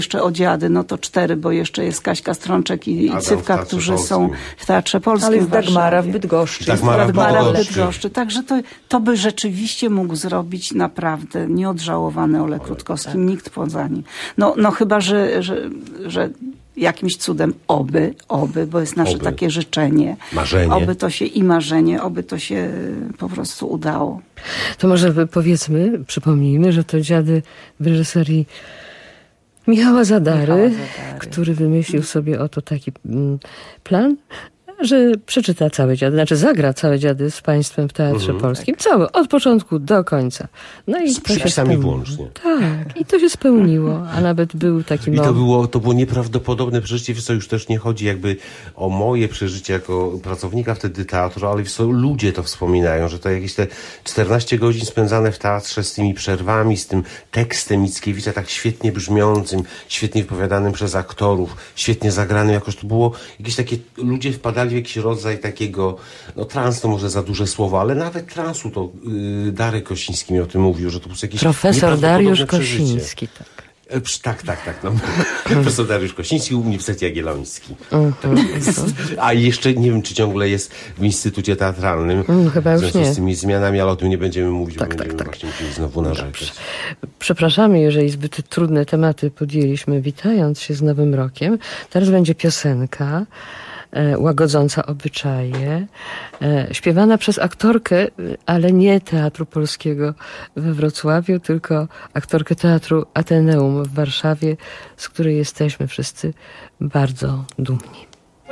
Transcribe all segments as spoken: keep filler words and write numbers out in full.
Jeszcze Odziady, no to cztery, bo jeszcze jest Kaśka Strączek i, i Cywka, którzy Polskim. są w Teatrze Polskim. Ale jest w Warszawie. Dagmara w Bydgoszczy. Dagmara w Dagmara w Bydgoszczy. Bydgoszczy. Także to, to by rzeczywiście mógł zrobić naprawdę nieodżałowany Olek Rutkowski. tak. Nikt poza nim. No, no chyba, że, że, że jakimś cudem oby, oby, bo jest nasze Oby. takie życzenie. Marzenie. Oby to się i marzenie, oby to się po prostu udało. To może powiedzmy, przypomnijmy, że to Dziady w reżyserii Michała Zadary, Michała Zadary. który wymyślił sobie oto taki mm, plan, że przeczyta całe Dziady, znaczy zagra całe Dziady z państwem w Teatrze Mhm. Polskim. Całe, od początku do końca. No i Z to się przepisami spełniło. włącznie. Tak, i to się spełniło, a nawet był taki I to moment. było, to było nieprawdopodobne przeżycie, wiesz co, już też nie chodzi jakby o moje przeżycie jako pracownika wtedy teatru, ale wiesz co, ludzie to wspominają, że to jakieś te czternaście godzin spędzane w teatrze z tymi przerwami, z tym tekstem Mickiewicza tak świetnie brzmiącym, świetnie wypowiadanym przez aktorów, świetnie zagranym, jakoś to było jakieś takie, ludzie wpadali w jakiś rodzaj takiego, no trans to może za duże słowo, ale nawet transu to yy, Darek Kosiński mi o tym mówił, że to po prostu jakieś Profesor nieprawdopodobne Dariusz przeżycie. Kosiński, tak. E, psz, Tak, tak, tak. No. Profesor Dariusz Kosiński, Uniwersytet Jagielloński. A jeszcze nie wiem, czy ciągle jest w Instytucie Teatralnym. Mm, chyba w już związku nie. z tymi zmianami, ale o tym nie będziemy mówić, Tak, bo tak, będziemy tak. właśnie musieli znowu narzekać. Przepraszamy, jeżeli zbyt trudne tematy podjęliśmy, witając się z Nowym Rokiem. Teraz będzie piosenka e, łagodząca obyczaje, e, śpiewana przez aktorkę, ale nie Teatru Polskiego we Wrocławiu, tylko aktorkę Teatru Ateneum w Warszawie, z której jesteśmy wszyscy bardzo dumni.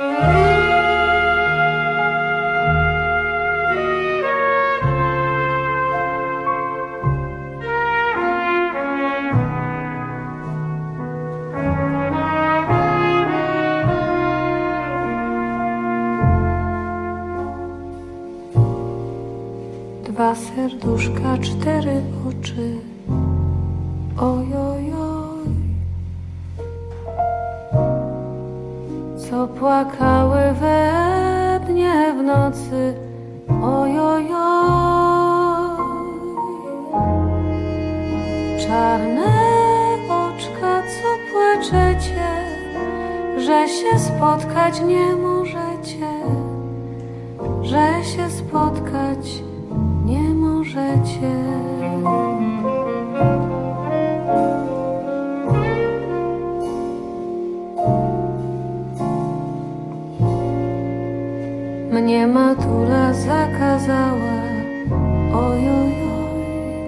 Dwa serduszka, cztery oczy, oj, oj, oj, co płakały we dnie w nocy, oj, oj, oj, czarne oczka, co płaczecie, że się spotkać nie możecie, że się spotkać nie możecie. Mnie matura zakazała, oj, oj, oj,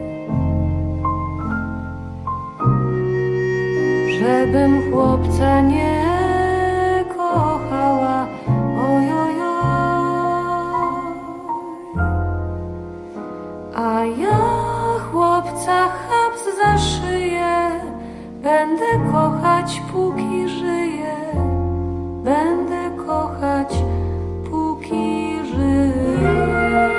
żebym chłopca nie kochała, oj, oj, oj. A ja chłopca chaps za szyję, będę kochać póki żyję, będę kochać póki żyję.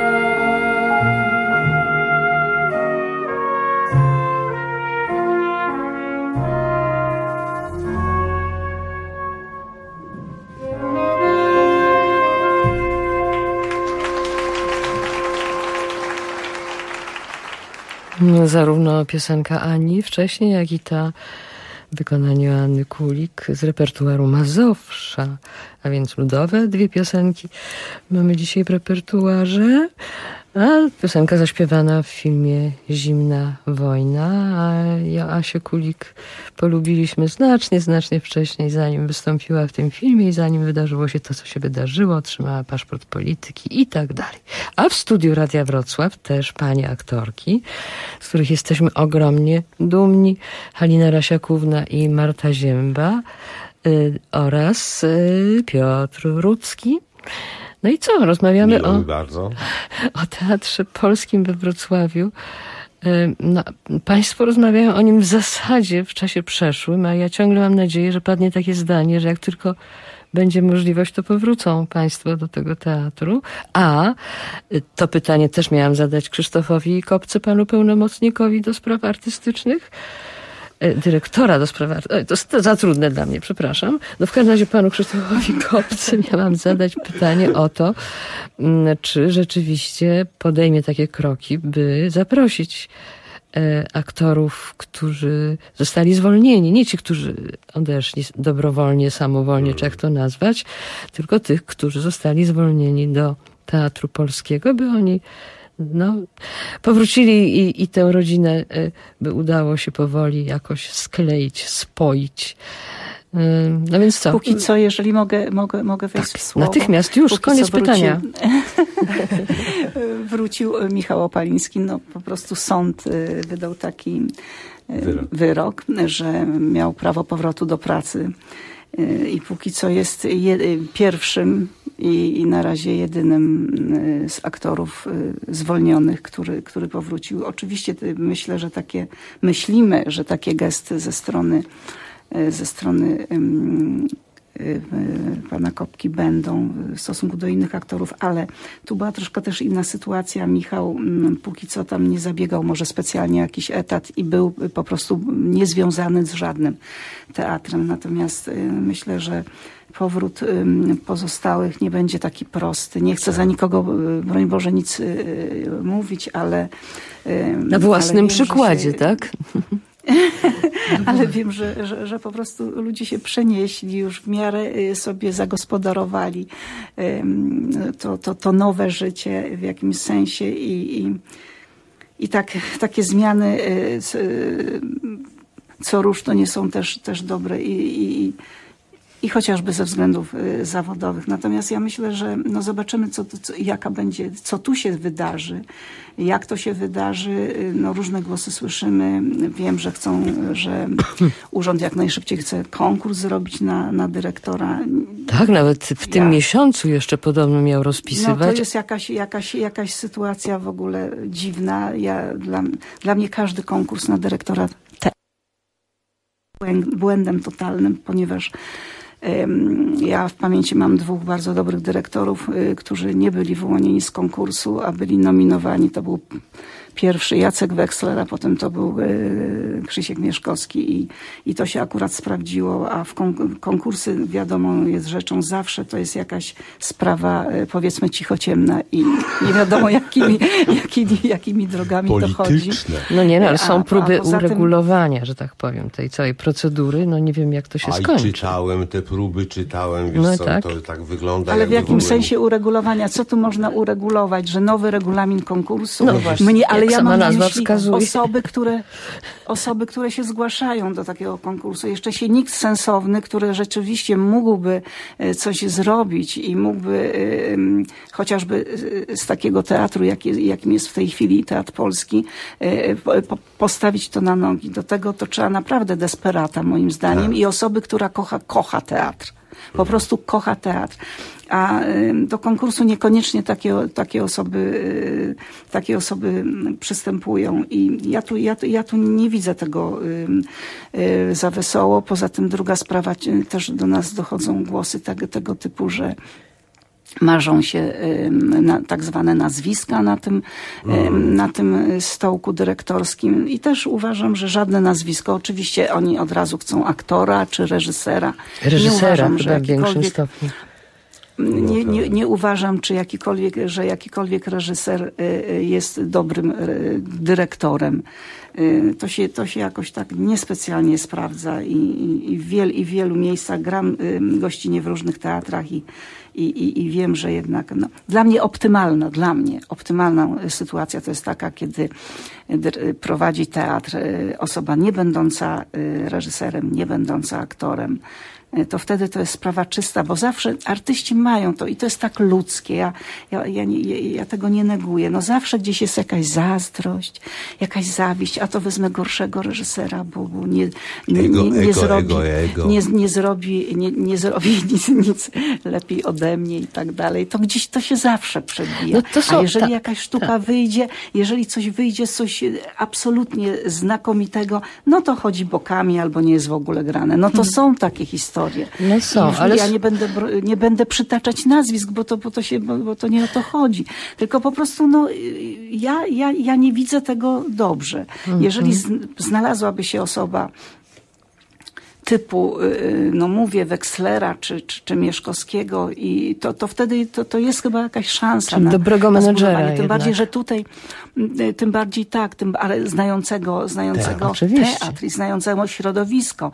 Zarówno piosenka Ani wcześniej, jak i ta w wykonaniu Anny Kulik z repertuaru Mazowsza, a więc ludowe dwie piosenki mamy dzisiaj w repertuarze, a piosenka zaśpiewana w filmie Zimna wojna, a Joasię Kulik polubiliśmy znacznie, znacznie wcześniej, zanim wystąpiła w tym filmie i zanim wydarzyło się to, co się wydarzyło, otrzymała paszport polityki i tak dalej. A w studiu Radia Wrocław też panie aktorki, z których jesteśmy ogromnie dumni, Halina Rasiakówna i Marta Zięba y, oraz y, Piotr Rudzki. No i co? Rozmawiamy Miło o, mi bardzo. o Teatrze Polskim we Wrocławiu. No, państwo rozmawiają o nim w zasadzie w czasie przeszłym, a ja ciągle mam nadzieję, że padnie takie zdanie, że jak tylko będzie możliwość, to powrócą państwo do tego teatru. A to pytanie też miałam zadać Krzysztofowi Kopce, panu pełnomocnikowi do spraw artystycznych. Dyrektora do spraw... To jest za trudne dla mnie, przepraszam. No w każdym razie panu Krzysztofowi Kopce miałam zadać pytanie o to, czy rzeczywiście podejmie takie kroki, by zaprosić aktorów, którzy zostali zwolnieni. Nie ci, którzy odeszli dobrowolnie, samowolnie, czy jak to nazwać, tylko tych, którzy zostali zwolnieni do Teatru Polskiego, by oni no, powrócili i, i tę rodzinę by udało się powoli jakoś skleić, spoić. No więc co? Póki co, jeżeli mogę, mogę, mogę wejść tak, w słowo. Natychmiast, już, koniec wrócił, pytania. Wrócił Michał Opaliński. No po prostu sąd wydał taki wyrok, wyrok że miał prawo powrotu do pracy. I póki co jest je, pierwszym i, i na razie jedynym z aktorów zwolnionych, który, który powrócił. Oczywiście myślę, że takie, myślimy, że takie gesty ze strony ze strony um, pana Kopki będą w stosunku do innych aktorów, ale tu była troszkę też inna sytuacja. Michał um, póki co tam nie zabiegał może specjalnie o jakiś etat i był po prostu niezwiązany z żadnym teatrem. Natomiast um, myślę, że powrót um, pozostałych nie będzie taki prosty. Nie chcę za nikogo, broń Boże, nic um, mówić, ale... Um, Na własnym ale wiem, przykładzie, się, tak? Ale wiem, że, że, że po prostu ludzie się przenieśli, już w miarę sobie zagospodarowali to, to, to nowe życie w jakimś sensie i, i, i tak, takie zmiany co rusz to nie są też, też dobre i, i, i chociażby ze względów zawodowych. Natomiast ja myślę, że no zobaczymy, co, co, jaka będzie, co tu się wydarzy. Jak to się wydarzy, no różne głosy słyszymy. Wiem, że chcą, że urząd jak najszybciej chce konkurs zrobić na, na dyrektora. Tak, nawet w tym ja. miesiącu jeszcze podobno miał rozpisywać. No to jest jakaś, jakaś, jakaś sytuacja w ogóle dziwna. Ja, dla, dla mnie każdy konkurs na dyrektora te błędem totalnym, ponieważ ja w pamięci mam dwóch bardzo dobrych dyrektorów, którzy nie byli wyłonieni z konkursu, a byli nominowani. To był pierwszy Jacek Weksler, a potem to był Krzysiek Mieszkowski i, i to się akurat sprawdziło, a w konkursy wiadomo jest rzeczą zawsze, to jest jakaś sprawa powiedzmy cichociemna i nie wiadomo jakimi, jakimi, jakimi drogami to chodzi. No nie, no, ale są a, próby a uregulowania, tym... że tak powiem, tej całej procedury, no nie wiem jak to się a skończy. czytałem te próby, czytałem, wiesz no co, tak. to tak wygląda. Ale w jakim ogóle... sensie uregulowania? Co tu można uregulować? Że nowy regulamin konkursu? No właśnie, mnie, ale jak ja sama mam nazwa na myśli wskazuje. Osoby, które, osoby, które się zgłaszają do takiego konkursu. Jeszcze się nikt sensowny, który rzeczywiście mógłby coś zrobić i mógłby chociażby z takiego teatru, jaki, jakim jest w tej chwili Teatr Polski, postawić to na nogi. Do tego to trzeba naprawdę desperata, moim zdaniem, tak. I osoby, która kocha, kocha teatr. Po prostu kocha teatr. A do konkursu niekoniecznie takie, takie osoby, takie osoby przystępują. I ja tu, ja, ja tu nie widzę tego za wesoło. Poza tym druga sprawa, też do nas dochodzą głosy tego, tego typu, że marzą się na, tak zwane nazwiska na tym, mm. na tym stołku dyrektorskim i też uważam, że żadne nazwisko, oczywiście oni od razu chcą aktora czy reżysera. Reżysera nie uważam, chyba w większym stopniu. Nie, nie, nie uważam, czy jakikolwiek, że jakikolwiek reżyser jest dobrym dyrektorem. To się, to się jakoś tak niespecjalnie sprawdza i, i, i, w, wiel, i w wielu miejscach gram gościnnie w różnych teatrach i, i, i, i wiem, że jednak no, dla mnie optymalna, dla mnie optymalna sytuacja to jest taka, kiedy prowadzi teatr osoba nie będąca reżyserem, nie będąca aktorem. To wtedy to jest sprawa czysta, bo zawsze artyści mają to i to jest tak ludzkie. Ja, ja, ja, ja, ja tego nie neguję. No zawsze gdzieś jest jakaś zazdrość, jakaś zawiść, a to wezmę gorszego reżysera, bo, bo nie, nie, ego, nie, nie ego, zrobi, ego, ego. Nie, nie zrobi, nie, nie zrobi nic, nic lepiej ode mnie i tak dalej. To gdzieś to się zawsze przebija. No to są, a jeżeli ta, jakaś sztuka ta. wyjdzie, jeżeli coś wyjdzie, coś absolutnie znakomitego, no to chodzi bokami albo nie jest w ogóle grane. No to hmm. są takie historie. No są, ale... Ja nie będę, nie będę przytaczać nazwisk, bo to, bo to się, bo, bo to nie o to chodzi. Tylko po prostu, no, ja, ja, ja nie widzę tego dobrze. Mm-hmm. Jeżeli znalazłaby się osoba typu, no mówię, Wekslera czy, czy, czy Mieszkowskiego i to, to wtedy to, to jest chyba jakaś szansa Czyli na dobrego na menedżera zbudowanie. Tym jednak. bardziej, że tutaj, tym bardziej tak, tym, ale znającego, znającego Oczywiście. teatr i znającego środowisko,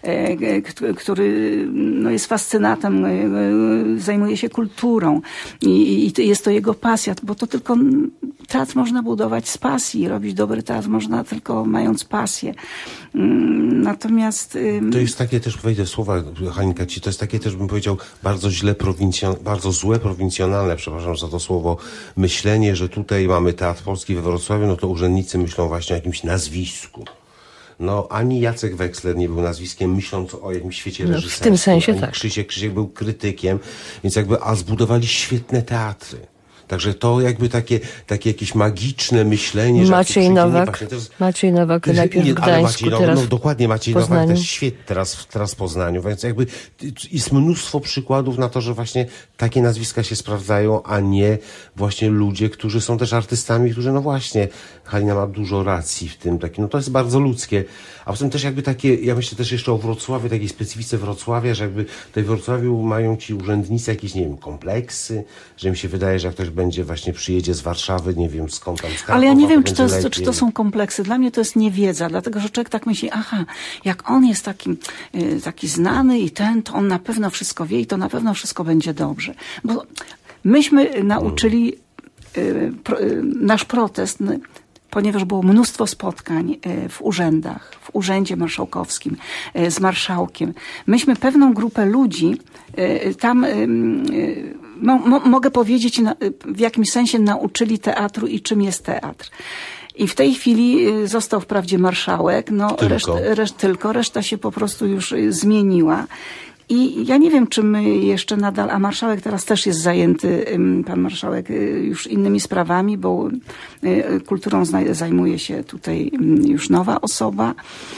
który no, jest fascynatem, zajmuje się kulturą i, i jest to jego pasja, bo to tylko teatr można budować z pasji, robić dobry teatr można tylko mając pasję. Natomiast... To jest takie też, wejdę w słowa, Halinka, ci, to jest takie też, bym powiedział, bardzo źle prowincjon, bardzo złe prowincjonalne, przepraszam za to słowo, myślenie, że tutaj mamy Teatr Polski we Wrocławiu, no to urzędnicy myślą właśnie o jakimś nazwisku. No, ani Jacek Weksler nie był nazwiskiem, myśląc o jakimś świecie No, reżyserskim. w tym sensie ani tak. Krzysiek, Krzysiek był krytykiem, więc jakby, a zbudowali świetne teatry. Także to jakby takie, takie jakieś magiczne myślenie, że Maciej Nowak, właśnie, jest, Maciej Nowak najpierw nie, w ale Gdańsku, Maciej, no, teraz no, dokładnie, Maciej w Poznaniu. Nowak też świetnie teraz, teraz w Poznaniu, więc jakby jest mnóstwo przykładów na to, że właśnie takie nazwiska się sprawdzają, a nie właśnie ludzie, którzy są też artystami, którzy no właśnie, Halina ma dużo racji w tym, takim, no to jest bardzo ludzkie. A potem też jakby takie, ja myślę też jeszcze o Wrocławiu, takiej specyfice Wrocławia, że jakby tutaj w Wrocławiu mają ci urzędnicy jakieś, nie wiem, kompleksy, że mi się wydaje, że jak ktoś będzie właśnie przyjedzie z Warszawy, nie wiem skąd tam, z Krakowa, Ale ja nie wiem, to czy to, jest, lepiej. czy to są kompleksy. Dla mnie to jest niewiedza, dlatego że człowiek tak myśli, aha, jak on jest taki, taki znany i ten, to on na pewno wszystko wie i to na pewno wszystko będzie dobrze. Bo myśmy nauczyli y, pro, y, nasz protest, ponieważ było mnóstwo spotkań w urzędach, w Urzędzie Marszałkowskim z marszałkiem. Myśmy pewną grupę ludzi tam, mo, mo, mogę powiedzieć, w jakimś sensie nauczyli teatru i czym jest teatr. I w tej chwili został wprawdzie marszałek, no tylko. Reszt, reszt, tylko reszta się po prostu już zmieniła. I ja nie wiem, czy my jeszcze nadal, a marszałek teraz też jest zajęty, pan marszałek, już innymi sprawami, bo kulturą zajmuje się tutaj już nowa osoba.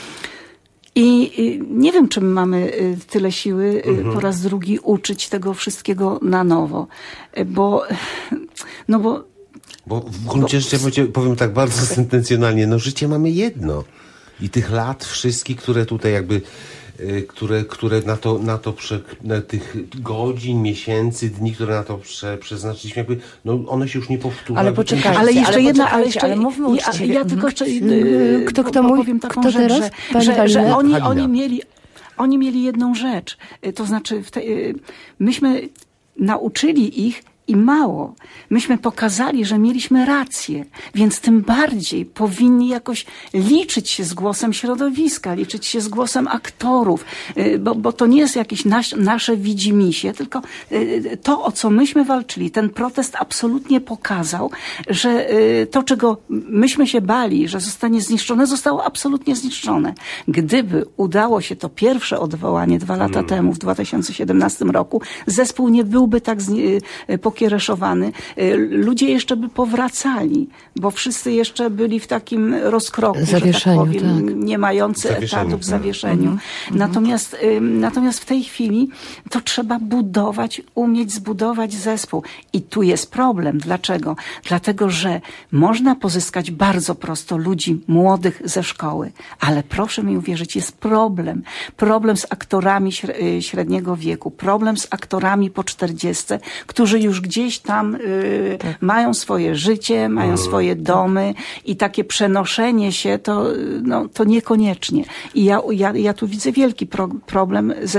I nie wiem, czy my mamy tyle siły mhm. po raz drugi uczyć tego wszystkiego na nowo, bo, no bo Bo w gruncie rzeczy, bo... powiem tak bardzo sentencjonalnie, no życie mamy jedno. I tych lat wszystkich, które tutaj jakby, które, które na to, na to prze, na tych godzin, miesięcy, dni, które na to prze, przeznaczyliśmy, jakby, no one się już nie powtórzą. Ale poczekajcie, ale jeszcze ale jedna, ale jeszcze, ale mówmy ja, ja tylko jeszcze, kto, kto mówi, powiem taką kto rzecz, teraz? że, że, że oni, Halina. oni mieli, oni mieli jedną rzecz, to znaczy w te, myśmy nauczyli ich i mało. Myśmy pokazali, że mieliśmy rację, więc tym bardziej powinni jakoś liczyć się z głosem środowiska, liczyć się z głosem aktorów, bo, bo to nie jest jakieś nas, nasze widzimisię, tylko to, o co myśmy walczyli, ten protest absolutnie pokazał, że to, czego myśmy się bali, że zostanie zniszczone, zostało absolutnie zniszczone. Gdyby udało się to pierwsze odwołanie dwa lata hmm. temu, w dwa tysiące siedemnastym roku, zespół nie byłby tak pokiereszowany. Ludzie jeszcze by powracali, bo wszyscy jeszcze byli w takim rozkroku, zawieszeniu, że tak powiem, tak. nie mający Zawieszeniu, etatu w tak. zawieszeniu. Mhm. Natomiast, natomiast w tej chwili to trzeba budować, umieć zbudować zespół. I tu jest problem. Dlaczego? Dlatego, że można pozyskać bardzo prosto ludzi młodych ze szkoły, ale proszę mi uwierzyć, jest problem. Problem z aktorami średniego wieku, problem z aktorami po czterdziestce, którzy już gdzieś tam y, tak. mają swoje życie, mają swoje domy i takie przenoszenie się to, no, to niekoniecznie. I ja, ja, ja tu widzę wielki pro, problem, ze,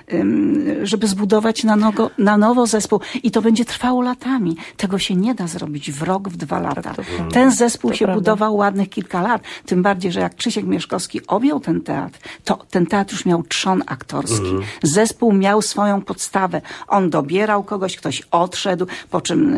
y, żeby zbudować na, nogo, na nowo zespół i to będzie trwało latami. Tego się nie da zrobić w rok, w dwa lata. Tak, ten zespół to się prawda. budował ładnych kilka lat. Tym bardziej, że jak Krzysiek Mieszkowski objął ten teatr, to ten teatr już miał trzon aktorski. Mm. Zespół miał swoją podstawę. On dobierał kogoś, ktoś odszedł, po czym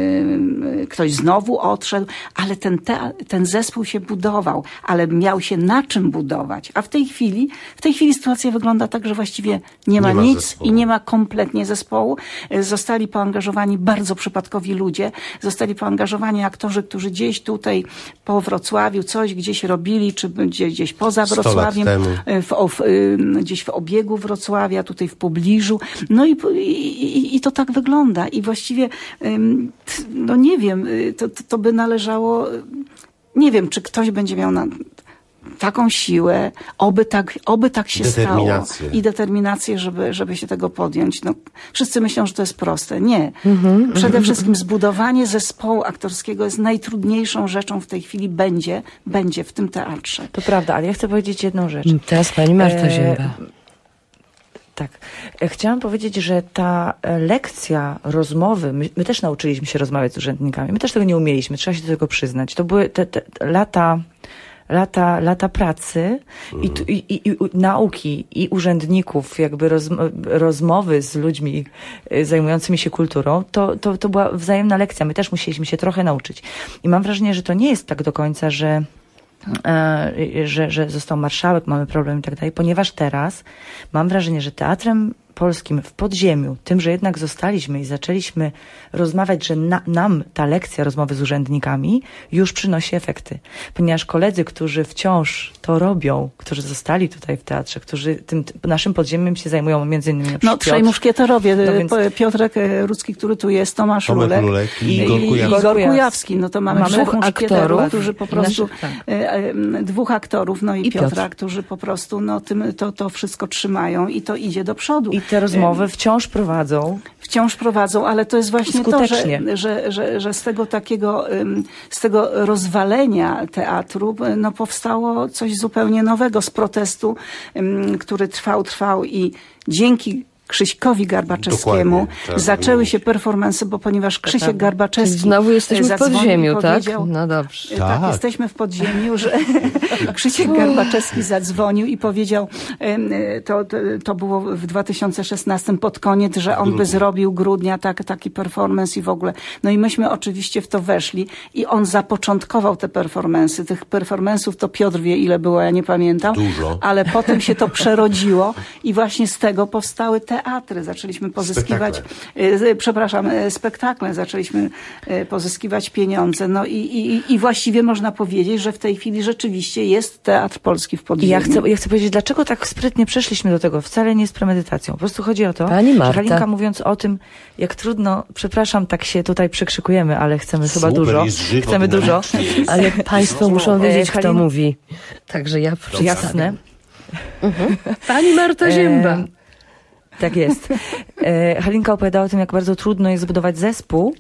yy, ktoś znowu odszedł, ale ten, te, ten zespół się budował, ale miał się na czym budować. A w tej chwili, w tej chwili sytuacja wygląda tak, że właściwie nie ma, nie ma nic zespołu. I nie ma kompletnie zespołu. Zostali poangażowani bardzo przypadkowi ludzie, zostali poangażowani aktorzy, którzy gdzieś tutaj po Wrocławiu coś gdzieś robili, czy gdzieś, gdzieś poza Wrocławiem, w, w, gdzieś w obiegu Wrocławia, tutaj w pobliżu. No i, i, i to tak wygląda. I właściwie, no nie wiem, to, to by należało, nie wiem, czy ktoś będzie miał na, taką siłę, oby tak, oby tak się stało. I determinację, żeby, żeby się tego podjąć. No, wszyscy myślą, że to jest proste. Nie. Mhm. Przede wszystkim zbudowanie zespołu aktorskiego jest najtrudniejszą rzeczą w tej chwili. Będzie, będzie w tym teatrze. To prawda, ale ja chcę powiedzieć jedną rzecz. Teraz pani Marta Zięba. E, tak. Chciałam powiedzieć, że ta lekcja rozmowy, my, my też nauczyliśmy się rozmawiać z urzędnikami. My też tego nie umieliśmy, trzeba się do tego przyznać. To były te, te lata... Lata, lata pracy i, i, i, i nauki i urzędników, jakby roz, rozmowy z ludźmi zajmującymi się kulturą, to, to, to była wzajemna lekcja. My też musieliśmy się trochę nauczyć. I mam wrażenie, że to nie jest tak do końca, że, e, że, że został marszałek, mamy problem i tak dalej, ponieważ teraz mam wrażenie, że teatrem polskim w podziemiu, tym, że jednak zostaliśmy i zaczęliśmy rozmawiać, że na, nam ta lekcja rozmowy z urzędnikami już przynosi efekty. Ponieważ koledzy, którzy wciąż to robią, którzy zostali tutaj w teatrze, którzy tym naszym podziemiem się zajmują, między innymi No trzej muszkietorowie, no więc... Piotrek Rudzki, który tu jest, Tomasz Tomek Lulek, Lulek i, i, Igor Kujawski. Igor Kujawski. No to mamy, mamy dwóch aktorów, którzy po prostu, naszych, tak. dwóch aktorów, no i, I Piotra, Piotr. którzy po prostu no, tym, to, to wszystko trzymają i to idzie do przodu. I te rozmowy wciąż prowadzą. Wciąż prowadzą, ale to jest właśnie skutecznie. to, że, że, że, że z tego takiego, z tego rozwalenia teatru no, powstało coś zupełnie nowego z protestu, który trwał, trwał i dzięki Krzyśkowi Garbaczewskiemu tak, zaczęły się performance'y, bo ponieważ Krzysiek tak, Garbaczewski znowu jesteśmy w podziemiu, tak? No dobrze. Tak, tak, jesteśmy w podziemiu, że Krzysiek Garbaczewski zadzwonił i powiedział, to, to było w dwa tysiące szesnastym pod koniec, że on by zrobił grudnia tak, taki performance i w ogóle. No i myśmy oczywiście w to weszli i on zapoczątkował te performance'y. Tych performance'ów to Piotr wie, ile było, ja nie pamiętam. Dużo. Ale potem się to przerodziło i właśnie z tego powstały te teatry, zaczęliśmy pozyskiwać, spektakle. przepraszam, spektakle, zaczęliśmy pozyskiwać pieniądze. No i, i, i właściwie można powiedzieć, że w tej chwili rzeczywiście jest teatr polski w podziemiu. I ja chcę, ja chcę powiedzieć, dlaczego tak sprytnie przeszliśmy do tego. Wcale nie z premedytacją. Po prostu chodzi o to, Pani Marta. że Halinka mówiąc o tym, jak trudno, przepraszam, tak się tutaj przekrzykujemy, ale chcemy Super, chyba dużo. Jest żywo, chcemy dużo. Ale państwo muszą wiedzieć, e, kto Halin... mówi. Także ja przedstawię. Jasne. Mhm. Pani Marta Zięba. E, Tak jest. E, Halinka opowiadała o tym, jak bardzo trudno jest zbudować zespół,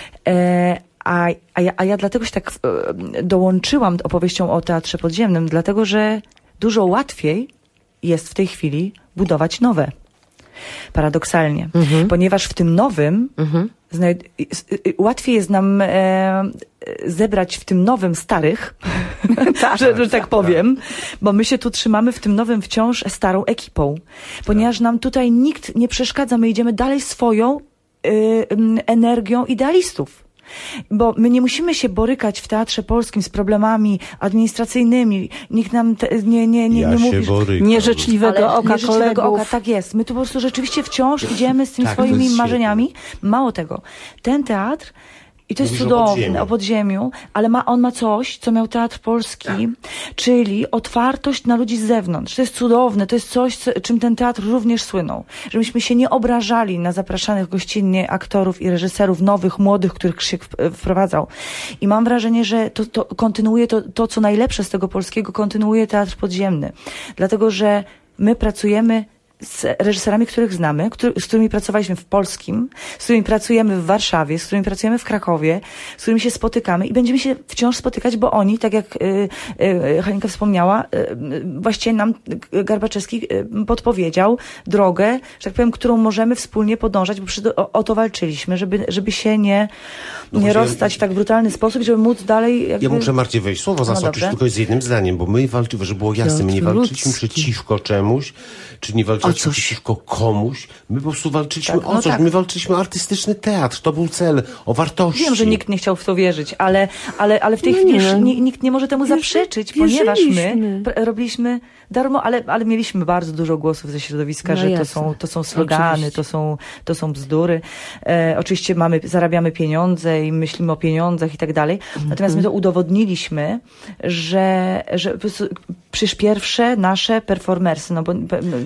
e, a, a, ja, a ja dlatego się tak e, dołączyłam opowieścią o Teatrze Podziemnym, dlatego że dużo łatwiej jest w tej chwili budować nowe. Paradoksalnie. Mhm. Ponieważ w tym nowym mhm. znaj- łatwiej jest nam e, zebrać w tym nowym starych, tak, że, że tak powiem, bo my się tu trzymamy w tym nowym wciąż starą ekipą. Ponieważ nam tutaj nikt nie przeszkadza, my idziemy dalej swoją y, y, energią idealistów. Bo my nie musimy się borykać w Teatrze Polskim z problemami administracyjnymi. Nikt nam te, nie, nie, nie, ja nie mówi, nieżyczliwego oka nieżyczliwego kolegów. Oka, tak jest. My tu po prostu rzeczywiście wciąż idziemy z tymi tak, swoimi marzeniami. świetne. Mało tego. Ten teatr i to jest Mówisz cudowne, o podziemiu. o podziemiu, ale ma, on ma coś, co miał Teatr Polski, tak. czyli otwartość na ludzi z zewnątrz. To jest cudowne, to jest coś, co, czym ten teatr również słynął. Żebyśmy się nie obrażali na zapraszanych gościnnie aktorów i reżyserów nowych, młodych, których Krzysiek wprowadzał. I mam wrażenie, że to, to kontynuuje to, to, co najlepsze z tego polskiego, kontynuuje Teatr Podziemny. Dlatego, że my pracujemy z reżyserami, których znamy, który, z którymi pracowaliśmy w Polskim, z którymi pracujemy w Warszawie, z którymi pracujemy w Krakowie, z którymi się spotykamy i będziemy się wciąż spotykać, bo oni, tak jak y, y, Halinka wspomniała, y, właściwie nam Garbaczewski y, podpowiedział drogę, że tak powiem, którą możemy wspólnie podążać, bo przy, o, o to walczyliśmy, żeby, żeby się nie, no nie właśnie, rozstać w tak brutalny sposób, żeby móc dalej... Jakby... Ja muszę Marcie wejść słowo zaskoczyć no tylko z jednym zdaniem, bo my walczymy, żeby było jasne, my nie walczyliśmy przeciwko czemuś, czy nie walczyliśmy przeciwko komuś. My po prostu walczyliśmy tak, o no coś. tak. My walczyliśmy o artystyczny teatr. To był cel, o wartości. Wiem, że nikt nie chciał w to wierzyć, ale, ale, ale w tej no chwili nie. nie, nikt nie może temu zaprzeczyć, ponieważ my pr- robiliśmy darmo, ale, ale mieliśmy bardzo dużo głosów ze środowiska, no że jasne. to są, to są slogany, to są, to są bzdury. E, oczywiście mamy, zarabiamy pieniądze i myślimy o pieniądzach i tak dalej. Natomiast my to udowodniliśmy, że, że po prostu, przecież pierwsze nasze performersy, no bo... Nie, jedenaście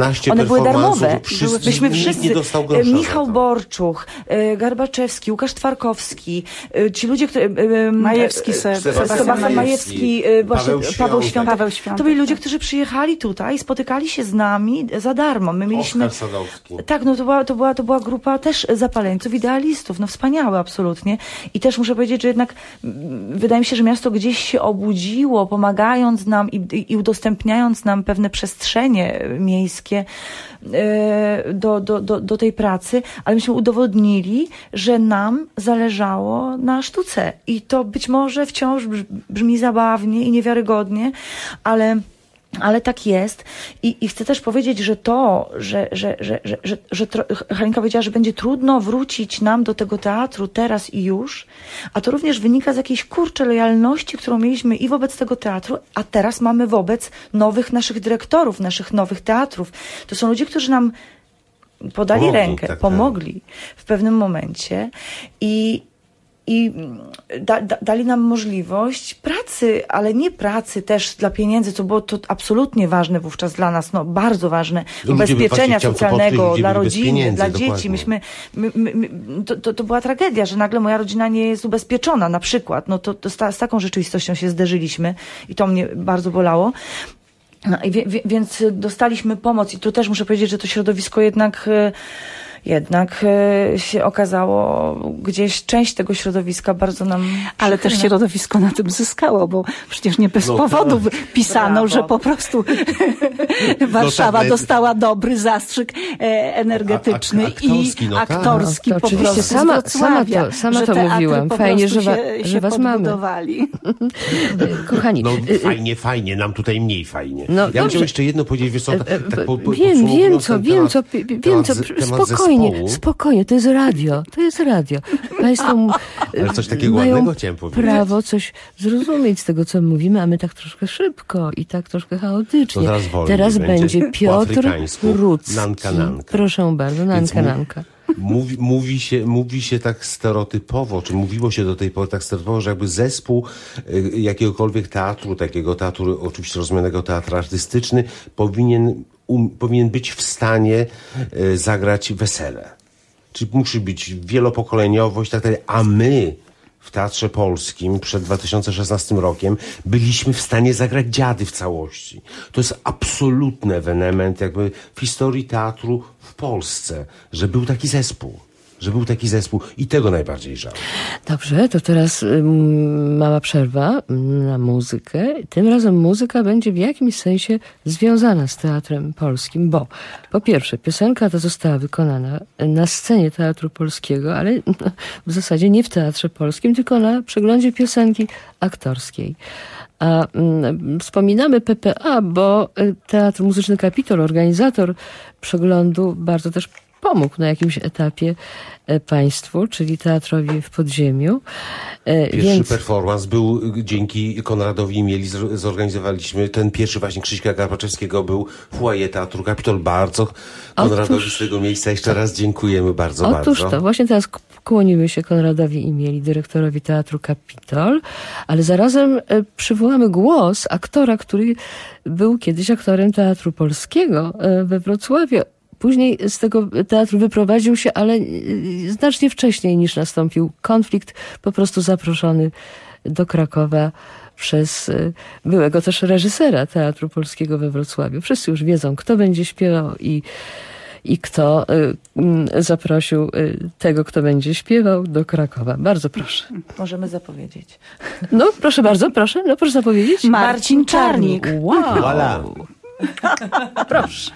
czternaście one były performansów, darmowe. wszyscy- Myśmy nikt wszyscy, nie dostał grosza za Michał to. Borczuch, e, Garbaczewski, Łukasz Twarkowski, e, ci ludzie, którzy... e, Majewski, Se- Sebastian Sebastian Majewski, Majewski, e, właśnie Paweł Paweł Świątek. Świątek. Paweł Świątek, To byli ludzie, tak. którzy przyjechali tutaj i spotykali się z nami za darmo. My mieliśmy... Oskar Sadowski. Tak, no to była, to, była, to była grupa też zapaleńców, idealistów, no wspaniałe absolutnie. I też muszę powiedzieć, że jednak mm, wydaje mi się, że miasto gdzieś się obudziło, pomagając nam i, i, i udostępniając nam pewne przestrzenie miejskie e, do, do, do, do tej pracy, ale myśmy udowodnili, że nam zależało na sztuce. I to być może wciąż brz- brzmi zabawnie i niewiarygodnie, ale Ale tak jest. I, i chcę też powiedzieć, że to, że, że, że, że, że, że tro, Halinka powiedziała, że będzie trudno wrócić nam do tego teatru teraz i już, a to również wynika z jakiejś kurczę lojalności, którą mieliśmy i wobec tego teatru, a teraz mamy wobec nowych naszych dyrektorów, naszych nowych teatrów. To są ludzie, którzy nam podali Pomogli, rękę, tak, tak. pomogli w pewnym momencie i I da, da, dali nam możliwość pracy, ale nie pracy też dla pieniędzy, co było to absolutnie ważne wówczas dla nas, no bardzo ważne, Ludzie by ubezpieczenia właśnie chciałem to socjalnego podkreślić, dla ludzie byli bez rodziny, pieniędzy, dla dokładnie. dzieci. Myśmy, my, my, my, to, to, to była tragedia, że nagle moja rodzina nie jest ubezpieczona na przykład. No to, to z, ta, z taką rzeczywistością się zderzyliśmy i to mnie bardzo bolało. No i wie, wie, więc dostaliśmy pomoc i tu też muszę powiedzieć, że to środowisko jednak... Jednak e, się okazało, gdzieś część tego środowiska bardzo nam... Ale też środowisko na tym zyskało, bo przecież nie bez No powodu pisano, Brawo. że po prostu Warszawa tak, ale- dostała dobry zastrzyk e, energetyczny A- a- aktorski, i no tak. aktorski No, to po oczywiście prostu sama- z Wrocławia, sama to- sama że to teatry mówiłam. po Fajnie, prostu że wa- się, że się was mamy. podbudowali. Kochani, No y, y, fajnie, fajnie, nam tutaj mniej fajnie. No, ja dobrze. bym chciał jeszcze jedno powiedzieć, wiesz co, tak, E, tak po, po, wiem, wiem podsumowując co, ten wiem temat, co, pi- pi- wiem temat co, z- pr- temat spokojnie, zespołu. spokojnie, to jest radio, to jest radio. Państwo m- Ale coś takiego mają ładnego chciałem powiedzieć. prawo coś zrozumieć z tego, co mówimy, a my tak troszkę szybko i tak troszkę chaotycznie. To teraz wolniej Teraz będzie. będzie Po Piotr afrykańsku. Rudzki. Nanka, nanka. Proszę bardzo, nanka, mu- nanka. Mówi, mówi, się, mówi się tak stereotypowo, czy mówiło się do tej pory tak stereotypowo, że jakby zespół y, jakiegokolwiek teatru, takiego teatru, oczywiście rozumianego teatr artystyczny, powinien, um, powinien być w stanie y, zagrać wesele. Czyli musi być wielopokoleniowość, tak dalej, a my w Teatrze Polskim przed dwa tysiące szesnastym rokiem byliśmy w stanie zagrać Dziady w całości. To jest absolutny ewenement jakby w historii teatru w Polsce, że był taki zespół. Że był taki zespół i tego najbardziej żałuję. Dobrze, to teraz ym, mała przerwa ym, na muzykę. Tym razem muzyka będzie w jakimś sensie związana z Teatrem Polskim, bo po pierwsze piosenka ta została wykonana na scenie Teatru Polskiego, ale no, w zasadzie nie w Teatrze Polskim, tylko na przeglądzie piosenki aktorskiej. A mm, wspominamy P P A, bo y, Teatr Muzyczny Kapitol, organizator przeglądu, bardzo też pomógł na jakimś etapie e, państwu, czyli teatrowi w podziemiu. E, Pierwszy więc performance był y, dzięki Konradowi Mieli, zor- zorganizowaliśmy, ten pierwszy właśnie Krzyśka Garbaczewskiego był w foyer Teatru Kapitol. Bardzo Konradowi Otóż- z tego miejsca jeszcze raz dziękujemy bardzo, Otóż bardzo. to, właśnie teraz k- kłonimy się Konradowi i Mieli, dyrektorowi Teatru Kapitol, ale zarazem e, przywołamy głos aktora, który był kiedyś aktorem Teatru Polskiego e, we Wrocławiu. Później z tego teatru wyprowadził się, ale y, znacznie wcześniej niż nastąpił konflikt, po prostu zaproszony do Krakowa przez y, byłego też reżysera Teatru Polskiego we Wrocławiu. Wszyscy już wiedzą, kto będzie śpiewał i, i kto y, y, zaprosił y, tego, kto będzie śpiewał do Krakowa. Bardzo proszę. Możemy zapowiedzieć. No, proszę bardzo, proszę, no proszę zapowiedzieć. Marcin Czarnik. Wow. Voilà. Proszę.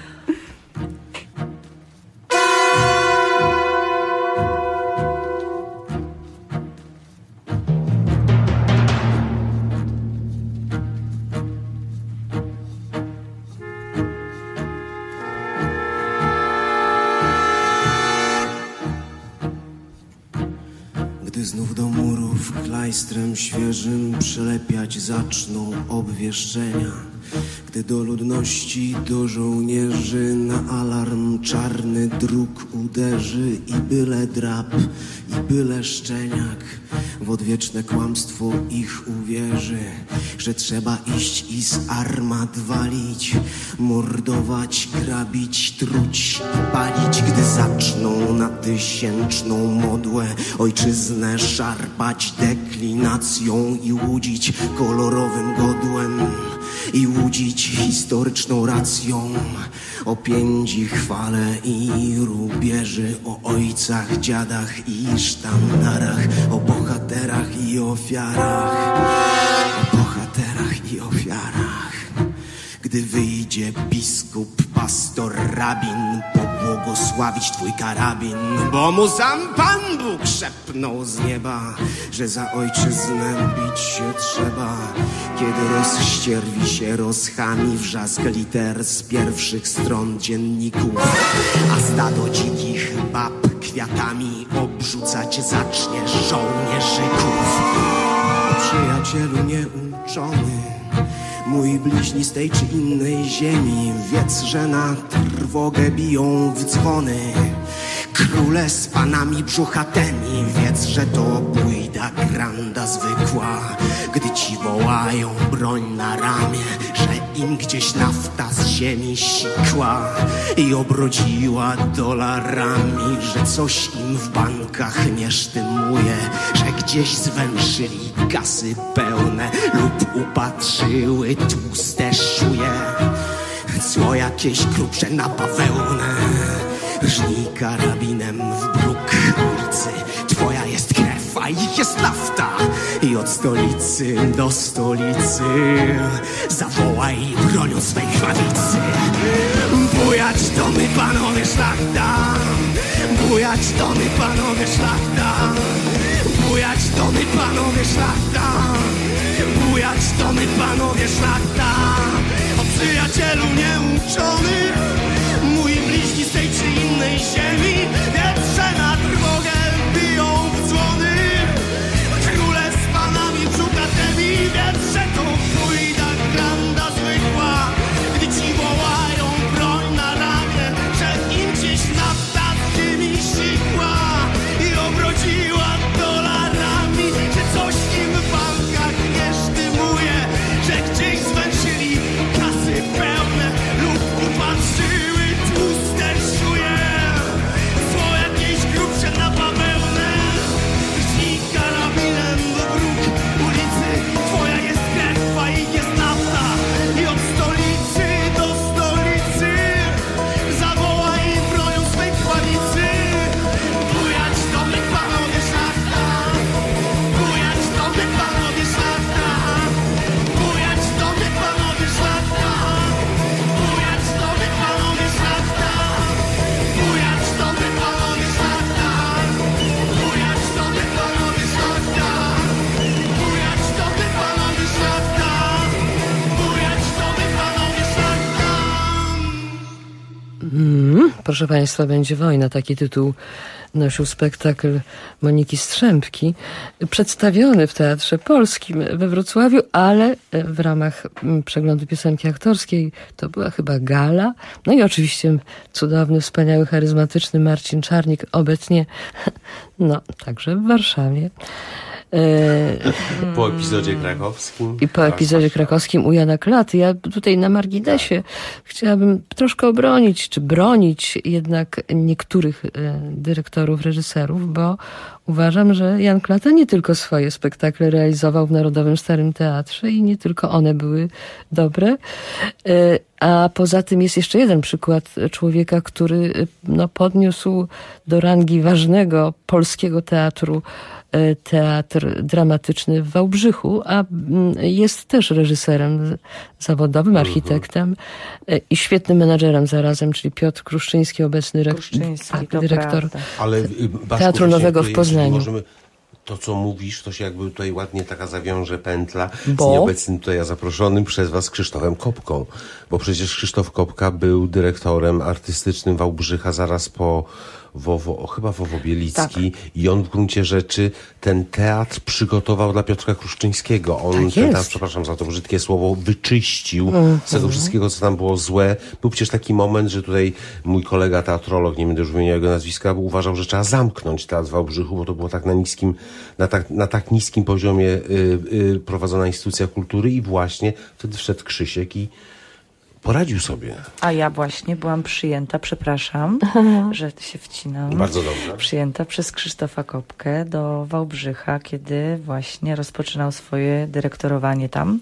Gdy znów do murów klajstrem świeżym przylepiać zaczną obwieszczenia, Gdy do ludności, do żołnierzy na alarm czarny dróg uderzy i byle drab, i byle szczeniak w odwieczne kłamstwo ich uwierzy, że trzeba iść i z armat walić, mordować, grabić, truć i palić, gdy zaczną na tysięczną modłę ojczyznę szarpać deklinacją i łudzić kolorowym godłem i łudzić historyczną racją o piędzi, chwale i rubieży, o ojcach, dziadach i sztandarach, o bohaterach i ofiarach, o bohaterach i ofiarach. Gdy wyjdzie biskup, pastor, rabin, pobłogosławić twój karabin, bo mu sam Pan Bóg szepnął z nieba, że za ojczyznę bić się trzeba. Kiedy rozścierwi się rozchami wrzask liter z pierwszych stron dzienników, a stado dzikich bab kwiatami obrzucać zacznie żołnierzyków. Przyjacielu nieuczony, mój bliźni z tej czy innej ziemi, wiedz, że na trwogę biją w dzwony króle z panami brzuchatymi, wiedz, że to bójda granda zwykła, gdy ci wołają broń na ramię, że im gdzieś nafta z ziemi sikła i obrodziła dolarami, że coś im w bankach nie sztymuje, że gdzieś zwęszyli kasy pełne lub upatrzyły tłuste szuje, cło jakieś grubsze na bawełnę. Rżnij karabinem w bruk ulicy, twoja jest krew, a ich jest nafta. I od stolicy do stolicy zawołaj bronią swej krwawicy. Bujać to my, panowie szlachta, bujać to my, panowie szlachta, bujać to my, panowie szlachta, bujać to my, panowie szlachta. O przyjacielu nieuczony, mój bliźni z tej czy innej ziemi, wietrze na trwogę biją w dzwony, króle z panami brzuchatymi, wietrze to pójda granda zwykła, gdy ci wołają broń na ramię, że im gdzieś nafta z ziemi sikła i obrodziła dolarami, że coś im w bankach nie sztymuje, że gdzieś zwęszyli kasy pełne lub upatrzyły tłuste szuje, cło jakieś grubsze na bawełnę. Rżnij karabinem w bruk ulicy, twoja jest krew, a ich jest nafta. I od stolicy do stolicy zawołaj bronią swej koalicy. Bujać to my, panowie szlachta, bujać to my, panowie szlachta, bujać to my, panowie szlachta, bujać to my, panowie szlachta, bujać to my, panowie szlachta, bujać to my, panowie szlachta, bujać to my, panowie szlachta, bujać to my, panowie szlachta. Mm, proszę Państwa, będzie wojna. Taki tytuł nosił spektakl Moniki Strzępki, przedstawiony w Teatrze Polskim we Wrocławiu, ale w ramach przeglądu piosenki aktorskiej to była chyba gala. No i oczywiście cudowny, wspaniały, charyzmatyczny Marcin Czarnik, obecnie no, także w Warszawie. Po epizodzie krakowskim. I po epizodzie krakowskim u Jana Klaty. Ja tutaj na marginesie chciałabym troszkę obronić, czy bronić jednak niektórych dyrektorów, reżyserów, bo uważam, że Jan Klata nie tylko swoje spektakle realizował w Narodowym Starym Teatrze i nie tylko one były dobre, a poza tym jest jeszcze jeden przykład człowieka, który no, podniósł do rangi ważnego polskiego teatru teatr dramatyczny w Wałbrzychu, a jest też reżyserem zawodowym, architektem i świetnym menadżerem zarazem, czyli Piotr Kruszczyński, obecny re- tak, dyrektor Ale, Baszku, Teatru Nowego w Poznaniu. Możemy, to, co mówisz, to się jakby tutaj ładnie taka zawiąże pętla Bo? z nieobecnym tutaj, a zaproszonym przez was Krzysztofem Kopką. Bo przecież Krzysztof Kopka był dyrektorem artystycznym Wałbrzycha zaraz po Wowo, chyba Wowo Bielicki i on w gruncie rzeczy ten teatr przygotował dla Piotra Kruszczyńskiego. On Tak ten jest. teatr, przepraszam za to brzydkie słowo, wyczyścił mm-hmm. z tego wszystkiego, co tam było złe. Był przecież taki moment, że tutaj mój kolega teatrolog, nie będę już wymieniał jego nazwiska, uważał, że trzeba zamknąć teatr w Wałbrzychu, bo to było tak na niskim, na tak, na tak niskim poziomie y, y, prowadzona instytucja kultury i właśnie wtedy wszedł Krzysiek i poradził sobie. A ja właśnie byłam przyjęta, przepraszam, że się wcinam. Bardzo dobrze. Przyjęta przez Krzysztofa Kopkę do Wałbrzycha, kiedy właśnie rozpoczynał swoje dyrektorowanie tam.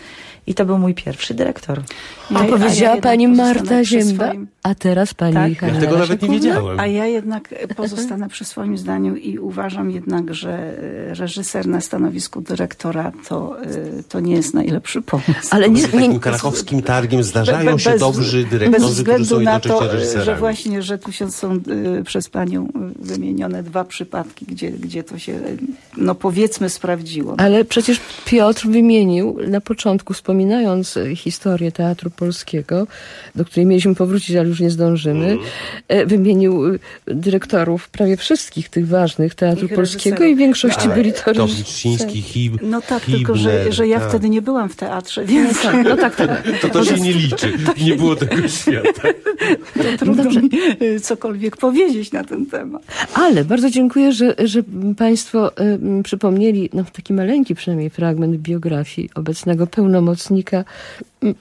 I to był mój pierwszy dyrektor. A Ja- powiedziała ja pani jednak Marta pozostanę przy Zięba, swoim- a teraz pani Tak. Halina Ja tego nawet nie Lasiakówna? wiedziałem. A ja jednak pozostanę przy swoim zdaniu i uważam jednak, że reżyser na stanowisku dyrektora to, y, to nie jest najlepszy pomysł. Ale nie, Z takim nie, krakowskim targiem zdarzają Be- się bez- dobrzy Bez dyrektorzy, którzy względu są na jednocześnie to, reżyserami. że właśnie, że tu się są y, przez panią y, wymienione dwa przypadki, gdzie, gdzie to się, y, no powiedzmy, sprawdziło. ale przecież Piotr wymienił na początku, wspominając e, historię Teatru Polskiego, do której mieliśmy powrócić, ale już nie zdążymy, Mm. e, wymienił e, dyrektorów prawie wszystkich tych ważnych Teatru Ich Polskiego reżyserów. i w większości Ale byli to Towliczyński, Hib, No tak, Hibner, tylko że, że ja tak. wtedy nie byłam w teatrze, więc No tak, tak. To to się nie liczy. Nie było tego świata. to trudno mi y, cokolwiek powiedzieć na ten temat. Ale bardzo dziękuję, że, że Państwo y, przypomnieli no, taki maleńki przynajmniej fragment biografii obecnego pełnomocnika y,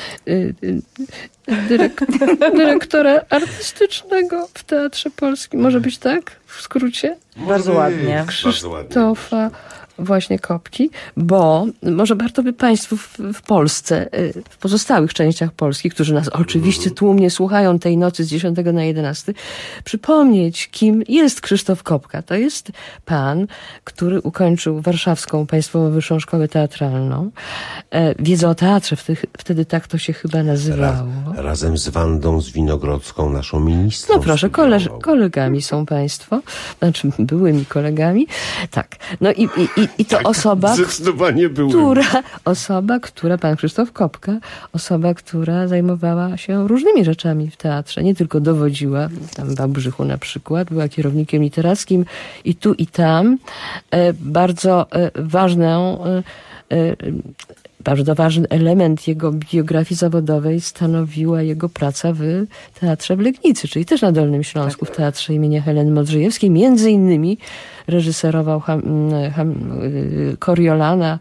y, y, dyrek, dyrektora artystycznego w Teatrze Polskim. Może być tak? W skrócie? Bardzo ładnie. Bardzo ładnie. Krzysztofa właśnie Kopki, bo może warto by Państwu w, w Polsce, y, w pozostałych częściach Polski, którzy nas oczywiście tłumnie słuchają tej nocy z dziesiątego na jedenasty, przypomnieć, kim jest Krzysztof Kopka. To jest pan, który ukończył Warszawską Państwową Wyższą Szkołę Teatralną. E, Wiedzę o teatrze, wtedy, wtedy tak to się chyba nazywało. Razem z Wandą Zwinogrodzką, naszą ministrą. No proszę, koleż, studiował. kolegami są Państwo, znaczy byłymi kolegami. Tak. No i, i, i, i to osoba, Zdecydowanie były. która, osoba, która, pan Krzysztof Kopka, osoba, która zajmowała się różnymi rzeczami w teatrze. Nie tylko dowodziła, tam w Wałbrzychu na przykład, była kierownikiem literackim i tu i tam. E, bardzo e, ważną e, e, Bardzo ważny element jego biografii zawodowej stanowiła jego praca w Teatrze w Legnicy, czyli też na Dolnym Śląsku, w Teatrze imienia Heleny Modrzejewskiej. Między innymi reżyserował ham, ham, Coriolana.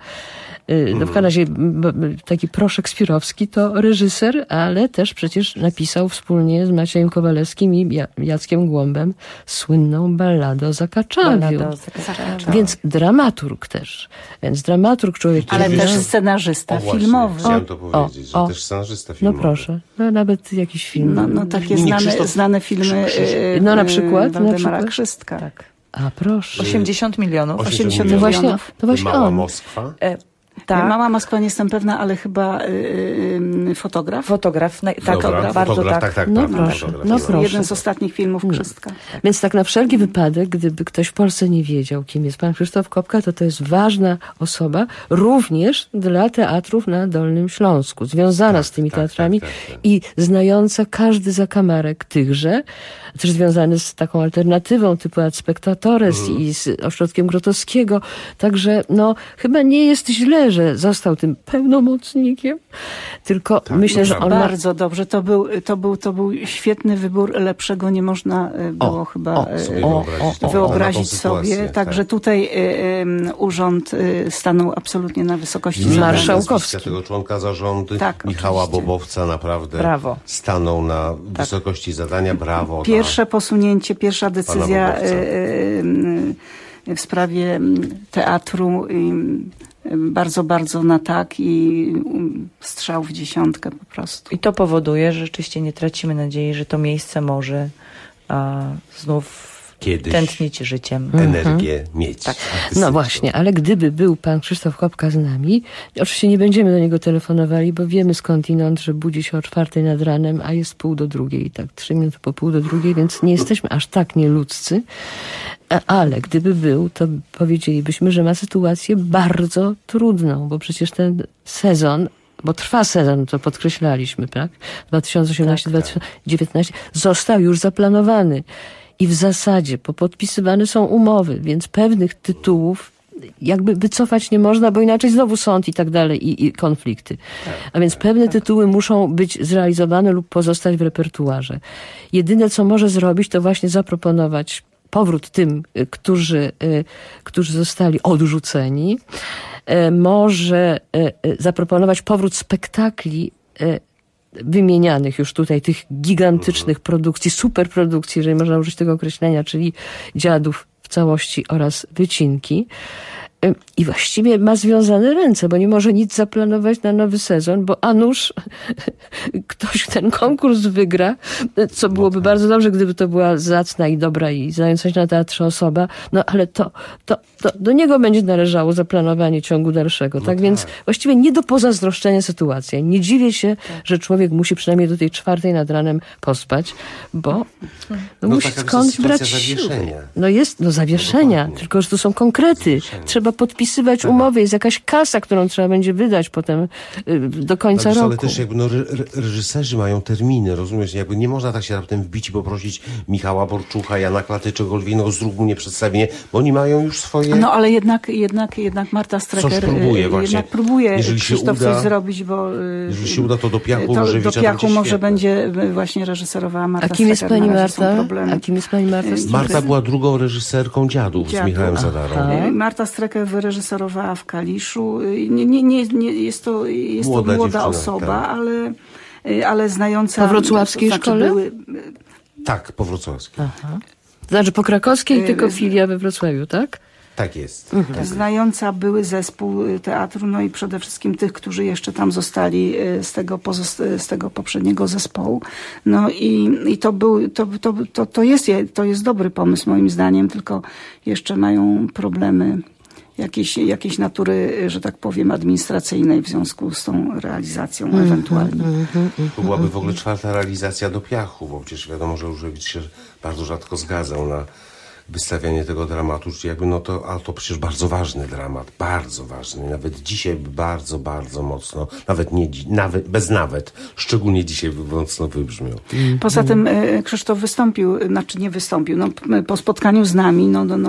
No w każdym razie taki proszekspirowski to reżyser, ale też przecież napisał wspólnie z Maciejem Kowalewskim i Jackiem Głąbem słynną balladę o Zakaczawiu. Ballada o Zakaczawiu. Więc dramaturg też. Więc dramaturg, człowiek... Ale który- też scenarzysta O, właśnie, filmowy. chciałem O, to powiedzieć, o, że o. też scenarzysta No filmowy. proszę, no nawet jakiś film. No, no takie Nie, znane, Krzysztof- znane filmy Krzysztof- y, No, na y, przykład, na Waldemara przykład? Krzystka. Tak. A proszę. osiemdziesiąt milionów. osiemdziesiąt osiemdziesiąt To milionów. właśnie, milionów. to właśnie Mała on. Moskwa. E, tak. Mała Moskwa, nie jestem pewna, ale chyba y, y, y, fotograf. Fotograf. No, tak, Dobra, bardzo fotograf, tak. tak, tak. No prawda, proszę, fotograf, no jest. proszę. Jeden z ostatnich filmów Krzystka. Więc tak na wszelki wypadek, gdyby ktoś w Polsce nie wiedział, kim jest pan Krzysztof Kopka, to to jest ważna osoba, również dla teatrów na Dolnym Śląsku, związana z tymi tak, teatrami tak, tak, tak. i znająca każdy zakamarek tychże, też związany z taką alternatywą typu Ad Spectatores Mhm. i z Ośrodkiem Grotowskiego. Także no, chyba nie jest źle, że został tym pełnomocnikiem, tylko myślę, że on ma... Bardzo dobrze. To był, to, był, to był świetny wybór. Lepszego nie można y, było O, chyba o, y, Sobie O, wyobrazić, o, tą- wyobrazić na tą sytuację, sobie. Także tutaj y, y, urząd y, stanął absolutnie na wysokości Wymieniam zadania. Marszałkowski. nazwiska tego członka zarządu, Tak, Michała oczywiście. Bobowca, naprawdę Brawo. stanął na wysokości zadania. Brawo. Pierwsze posunięcie, pierwsza decyzja Bobowca. y, y, y, w sprawie mm, teatru y, y, bardzo, bardzo na tak i y, strzał w dziesiątkę po prostu. I to powoduje, że rzeczywiście nie tracimy nadziei, że to miejsce może a, znów Kiedyś. tętnić życiem. Energię mieć. Tak. artystyczną. No właśnie, ale gdyby był pan Krzysztof Kopka z nami, oczywiście nie będziemy do niego telefonowali, bo wiemy skądinąd, że budzi się o czwartej nad ranem, a jest pół do drugiej, tak trzy minuty po pół do drugiej, więc nie jesteśmy aż tak nieludzcy. A- Ale gdyby był, to powiedzielibyśmy, że ma sytuację bardzo trudną, bo przecież ten sezon, bo trwa sezon, to podkreślaliśmy, tak? dwa tysiące osiemnasty dwa tysiące dziewiętnaście został już zaplanowany. i w zasadzie popodpisywane są umowy, więc pewnych tytułów jakby wycofać nie można, bo inaczej znowu sąd i tak dalej i, i konflikty. A więc pewne tytuły muszą być zrealizowane lub pozostać w repertuarze. Jedyne, co może zrobić, to właśnie zaproponować powrót tym, którzy, którzy zostali odrzuceni. Może zaproponować powrót spektakli wymienianych już tutaj, tych gigantycznych produkcji, superprodukcji, jeżeli można użyć tego określenia, czyli Dziadów w całości oraz Wycinki. I właściwie ma związane ręce, bo nie może nic zaplanować na nowy sezon, bo a nuż ktoś ten konkurs wygra, co byłoby bardzo dobrze, gdyby to była zacna i dobra i znająca się na teatrze osoba, no ale to, to, to do niego będzie należało zaplanowanie ciągu dalszego. Tak, no tak więc właściwie nie do pozazdroszczenia sytuacja. Nie dziwię się, tak. że człowiek musi przynajmniej do tej czwartej nad ranem pospać, bo no, no musi skądś brać siły. No jest, no zawieszenia, no tylko że to są konkrety. Zawieszenia. Trzeba podpisywać tak. umowy, jest jakaś kasa, którą trzeba będzie wydać potem y, do końca ale, roku. Ale też jakby no, re, reżyserzy mają terminy, rozumiesz? Jakby nie można tak się raptem wbić i poprosić Michała Borczucha, Jana Klaty, czegokolwiek innego, zrób mnie przedstawienie, bo oni mają już swoje... No ale jednak, jednak, jednak Marta Strecker próbuje właśnie. Jednak próbuje jeżeli Krzysztof się uda, coś zrobić, bo jeżeli się uda, to do Piachu to, Różewicza do Piachu będzie może świetne. będzie właśnie reżyserowała Marta A kim jest Strecker. pani Marta? A kim jest pani Marta Strecker? Marta była drugą reżyserką Dziadów, Dziadów. z Michałem Zadarą. Aha. Marta Strecker wyreżyserowała w Kaliszu. Nie, nie, nie, nie jest to jest młoda, to młoda osoba, tak. ale, ale znająca... Po wrocławskiej znaczy szkole? Były, tak, po wrocławskiej. Aha. Znaczy po krakowskiej tylko filia we Wrocławiu, tak? Tak jest. Mhm. Tak. Znająca były zespół teatru, no i przede wszystkim tych, którzy jeszcze tam zostali z tego, z tego poprzedniego zespołu. No i, i to, był, to, to, to, to, jest, to jest dobry pomysł moim zdaniem, tylko jeszcze mają problemy jakiejś, jakiejś natury, że tak powiem, administracyjnej w związku z tą realizacją mm-hmm, ewentualnie. Mm-hmm, to byłaby w ogóle czwarta realizacja do Piachu, bo przecież wiadomo, że Różewicz się bardzo rzadko zgadzał na wystawianie tego dramatu, czyli jakby no to, a to przecież bardzo ważny dramat, bardzo ważny, nawet dzisiaj bardzo, bardzo mocno, nawet nie, nawet, bez nawet, szczególnie dzisiaj mocno wybrzmiał. Poza tym Krzysztof wystąpił, znaczy nie wystąpił, no po spotkaniu z nami, no, no, no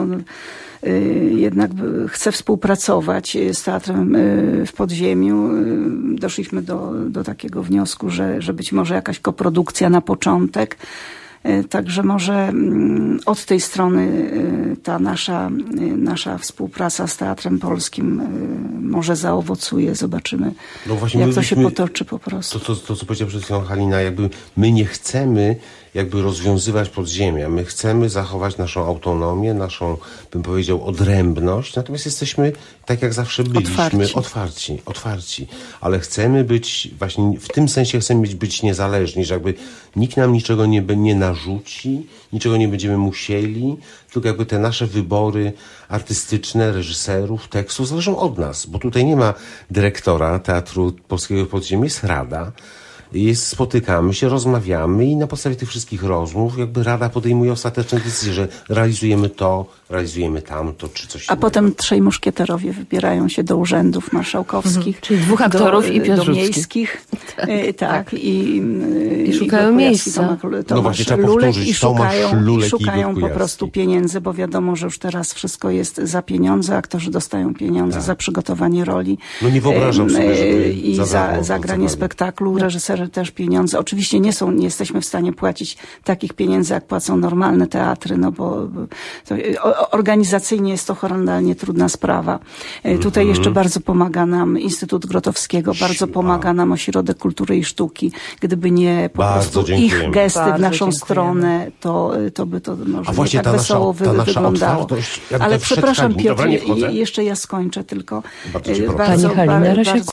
jednak chce współpracować z teatrem w podziemiu. Doszliśmy do, do takiego wniosku, że, że być może jakaś koprodukcja na początek. Także może od tej strony ta nasza, nasza współpraca z Teatrem Polskim może zaowocuje. Zobaczymy, no właśnie jak to się potoczy po prostu. To, to, to co powiedziała przed chwilą Halina, jakby my nie chcemy jakby rozwiązywać podziemia. My chcemy zachować naszą autonomię, naszą, bym powiedział, odrębność, natomiast jesteśmy, tak jak zawsze byliśmy, otwarci, otwarci, otwarci. Ale chcemy być, właśnie w tym sensie chcemy być, być niezależni, że jakby nikt nam niczego nie, nie narzuci, niczego nie będziemy musieli, tylko jakby te nasze wybory artystyczne, reżyserów, tekstów zależą od nas, bo tutaj nie ma dyrektora Teatru Polskiego Podziemia, jest rada. Jest, spotykamy się, rozmawiamy i na podstawie tych wszystkich rozmów jakby Rada podejmuje ostateczne decyzje, że realizujemy to, realizujemy tamto, czy coś A innego. potem trzej muszkieterowie wybierają się do urzędów marszałkowskich. Mhm. Czyli dwóch aktorów do, i pięć do miejskich. tak. E, tak. I, I szukają miejsca. Tomasz, no właśnie, trzeba Lulek, powtórzyć. I szukają, Tomasz Lulek i szukają i po prostu pieniędzy, bo wiadomo, że już teraz wszystko jest za pieniądze, aktorzy dostają pieniądze tak. za przygotowanie roli. No nie wyobrażam sobie, żeby I za, za, za granie spektaklu. Reżyserzy też pieniądze. Oczywiście nie są, nie jesteśmy w stanie płacić takich pieniędzy, jak płacą normalne teatry, no bo to, organizacyjnie jest to horrendalnie trudna sprawa. Mm-hmm. Tutaj jeszcze bardzo pomaga nam Instytut Grotowskiego, bardzo pomaga nam Ośrodek Kultury i Sztuki. Gdyby nie po bardzo prostu dziękujemy. ich gesty bardzo w naszą dziękujemy. stronę, to, to by to może A właśnie nie tak ta wesoło nasza, ta nasza wyglądało. otwartość, Ale przepraszam, Piotr, Dobra, jeszcze ja skończę tylko. Bardzo cię proszę. Bardzo, Pani Halina bardzo, Rasiak.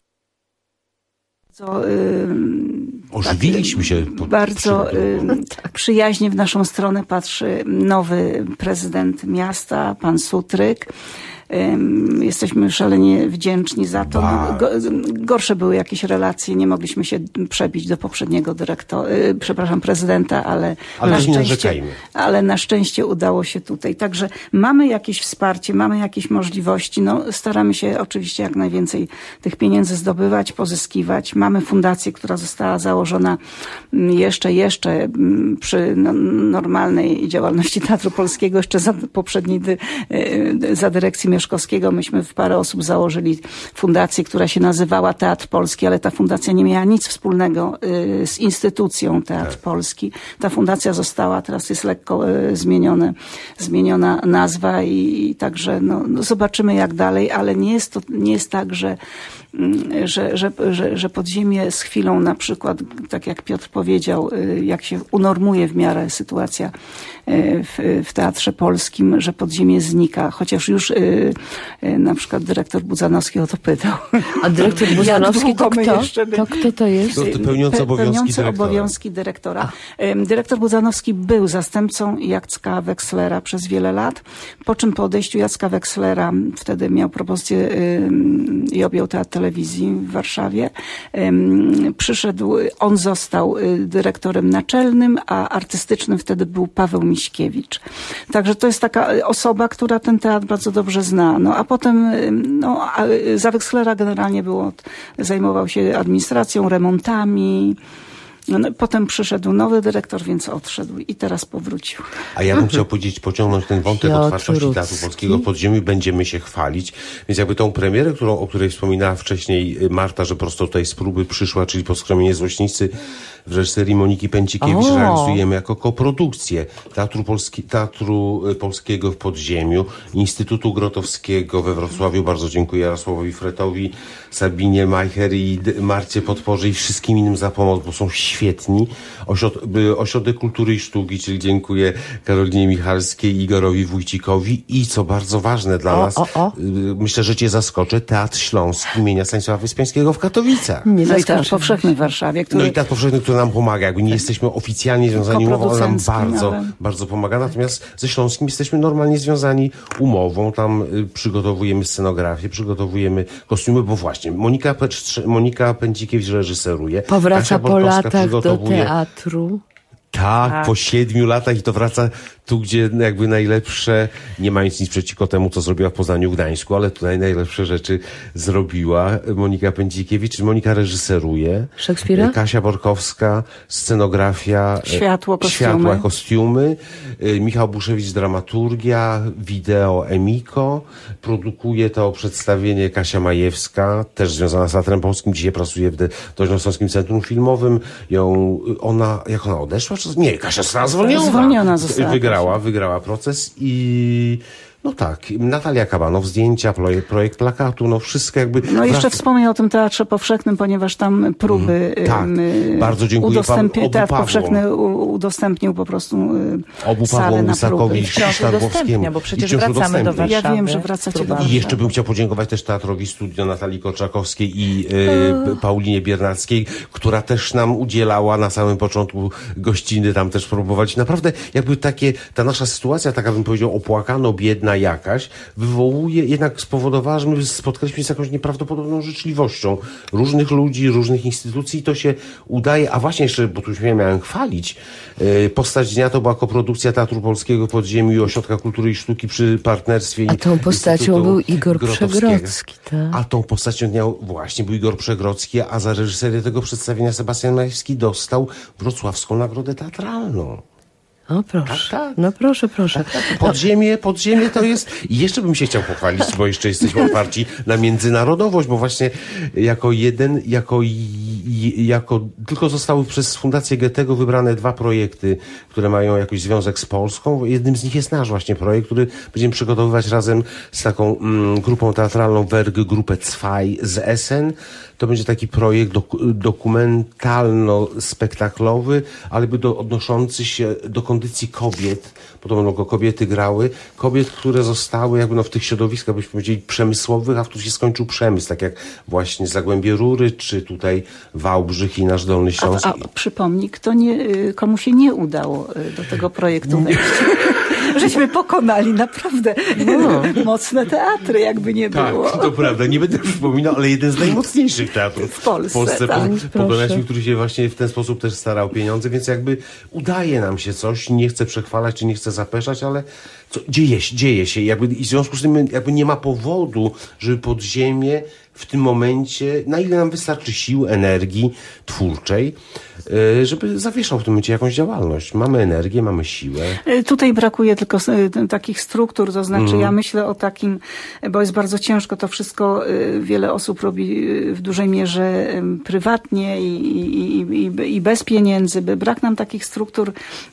bardzo, ym, Ożywiliśmy się. Po, bardzo y, przyjaźnie w naszą stronę patrzy nowy prezydent miasta, pan Sutryk. Jesteśmy szalenie wdzięczni za to. Wow. Go, gorsze były jakieś relacje, nie mogliśmy się przebić do poprzedniego dyrektora, przepraszam, prezydenta, ale, ale na nie szczęście, narzekajmy. ale na szczęście udało się tutaj. Także mamy jakieś wsparcie, mamy jakieś możliwości. No, staramy się oczywiście jak najwięcej tych pieniędzy zdobywać, pozyskiwać. Mamy fundację, która została założona jeszcze, jeszcze przy no, normalnej działalności Teatru Polskiego, jeszcze za poprzedniej, dy, za dyrekcji Mieszkowskiego. Myśmy w parę osób założyli fundację, która się nazywała Teatr Polski, ale ta fundacja nie miała nic wspólnego z instytucją Teatr tak. Polski. Ta fundacja została, teraz jest lekko zmienione, zmieniona nazwa i, i także no, no zobaczymy jak dalej, ale nie jest to, nie jest tak, że Że, że, że, że podziemie z chwilą na przykład, tak jak Piotr powiedział, jak się unormuje w miarę sytuacja w, w Teatrze Polskim, że podziemie znika, chociaż już na przykład dyrektor Budzanowski o to pytał. A dyrektor Budzanowski to kto? To kto to jest? To pełniący obowiązki pełniący dyrektora. obowiązki dyrektora. Dyrektor Budzanowski był zastępcą Jacka Wekslera przez wiele lat, po czym po odejściu Jacka Wekslera, wtedy miał propozycję i objął Teatr Telewizji w Warszawie. Przyszedł, on został dyrektorem naczelnym, a artystycznym wtedy był Paweł Miśkiewicz. Także to jest taka osoba, która ten teatr bardzo dobrze zna. No a potem no, za Wekslera generalnie było, zajmował się administracją, remontami. No, potem przyszedł nowy dyrektor, więc odszedł i teraz powrócił. A ja bym chciał powiedzieć, pociągnąć ten wątek Piotr otwartości Rudzki. Teatru Polskiego w Podziemiu. Będziemy się chwalić. Więc jakby tą premierę, którą, o której wspominała wcześniej Marta, że prosto tutaj z próby przyszła, czyli Poskromienie Złośnicy w reżyserii Moniki Pędzikiewicz, O. realizujemy jako koprodukcję Teatru, Polski, Teatru Polskiego w Podziemiu, Instytutu Grotowskiego we Wrocławiu. Bardzo dziękuję Jarosławowi Fretowi, Sabinie Majcher i Marcie Podporze i wszystkim innym za pomoc, bo są świetni. Ośrod Ośrodek Kultury i Sztuki, czyli dziękuję Karolinie Michalskiej, Igorowi Wójcikowi i co bardzo ważne dla O, nas, o, o. myślę, że cię zaskoczę, Teatr Śląski imienia Stanisława Wyspiańskiego w Katowicach. Nie No i Teatr zaskoczy. Powszechny w Warszawie, który No i Teatr Powszechny, który nam pomaga. Jakby nie jesteśmy oficjalnie związani umową, on nam Koproducenckim, bardzo, ale- bardzo pomaga. Natomiast ze Śląskim jesteśmy normalnie związani umową. Tam y, przygotowujemy scenografię, przygotowujemy kostiumy, bo właśnie Monika, Pecz- Monika Pędzikiewicz reżyseruje. Powraca Kasia po Borkowska latach do przygotowuje. teatru. Tak, Tak. po siedmiu latach i to wraca tu, gdzie jakby najlepsze, nie mając nic przeciwko temu, co zrobiła w Poznaniu, Gdańsku, ale tutaj najlepsze rzeczy zrobiła Monika Pędzikiewicz. Monika reżyseruje. Szekspira? Kasia Borkowska, scenografia. e, Światło, kostiumy. Światła, kostiumy. E, Michał Buszewicz, dramaturgia, wideo Emiko. Produkuje to przedstawienie Kasia Majewska, też związana z Teatrem Polskim. Dzisiaj pracuje w Dolnośląskim Centrum Filmowym. Ją, ona, jak ona odeszła? Czy... Nie, Kasia została zwolniona. Zwolniona została. Wygrała, wygrała proces i no tak, Natalia Kabanow, zdjęcia, projekt, projekt plakatu, no wszystko jakby... No jeszcze wraca- wspomnę o tym Teatrze Powszechnym, ponieważ tam próby... tak. em, Bardzo dziękuję udostępni- panu- obu Teatr Pawłom. Powszechny u- udostępnił po prostu y, Obu salę Pawłom na Łysakowi próby. i Wciąż Szarbowskiemu. udostępnia, bo przecież I wciąż wracamy do udostępnia. Warszawy. Ja wiem, że wracacie do Próba. I jeszcze bym chciał podziękować też Teatrowi Studio Natalii Korczakowskiej i y, Paulinie Biernackiej, która też nam udzielała na samym początku gościny, tam też próbować. Naprawdę jakby takie, ta nasza sytuacja, taka bym powiedział opłakano, biedna jakaś, wywołuje, jednak spowodowała, że my spotkaliśmy się z jakąś nieprawdopodobną życzliwością różnych ludzi, różnych instytucji i to się udaje, a właśnie jeszcze, bo tu już mnie miałem chwalić, y, Postać Dnia to była koprodukcja Teatru Polskiego Podziemiu i Ośrodka Kultury i Sztuki przy partnerstwie. A tą postacią Instytutu był Igor Grotowskiego. Przegrodzki, tak? A tą postacią dnia właśnie był Igor Przegrodzki, a za reżyserię tego przedstawienia Sebastian Majewski dostał Wrocławską Nagrodę Teatralną. O proszę, Tak, tak. no proszę, proszę. Podziemie, podziemie to jest... I jeszcze bym się chciał pochwalić, bo jeszcze jesteśmy otwarci na międzynarodowość, bo właśnie jako jeden, jako, i- jako tylko zostały przez Fundację Goethego wybrane dwa projekty, które mają jakiś związek z Polską. Jednym z nich jest nasz właśnie projekt, który będziemy przygotowywać razem z taką mm, grupą teatralną Werg, grupę Zwei z Essen. To będzie taki projekt doku, dokumentalno-spektaklowy, ale by do, odnoszący się do kondycji kobiet, bo to będą go kobiety grały, kobiet, które zostały jakby no w tych środowiskach, byśmy powiedzieli, przemysłowych, a w których się skończył przemysł, tak jak właśnie Zagłębie Rury, czy tutaj Wałbrzych i nasz Dolny Śląsk. A, a przypomnij, kto nie, y, komu się nie udało y, do tego projektu wejść. żeśmy pokonali naprawdę no. mocne teatry, jakby nie tak, było. Tak, to prawda. Nie będę przypominał, ale jeden z najmocniejszych teatrów w Polsce. W Polsce tak. po, po Beneśmiu, który się właśnie w ten sposób też starał pieniądze, więc jakby udaje nam się coś, nie chcę przechwalać, czy nie chcę zapeszać, ale co, dzieje się, dzieje się. Jakby, i w związku z tym jakby nie ma powodu, żeby podziemie w tym momencie, na ile nam wystarczy sił, energii twórczej, żeby zawieszał w tym momencie jakąś działalność. Mamy energię, mamy siłę. Tutaj brakuje tylko takich struktur, to znaczy mm. ja myślę o takim, bo jest bardzo ciężko to wszystko, wiele osób robi w dużej mierze prywatnie i, i, i, i bez pieniędzy. Brak nam takich struktur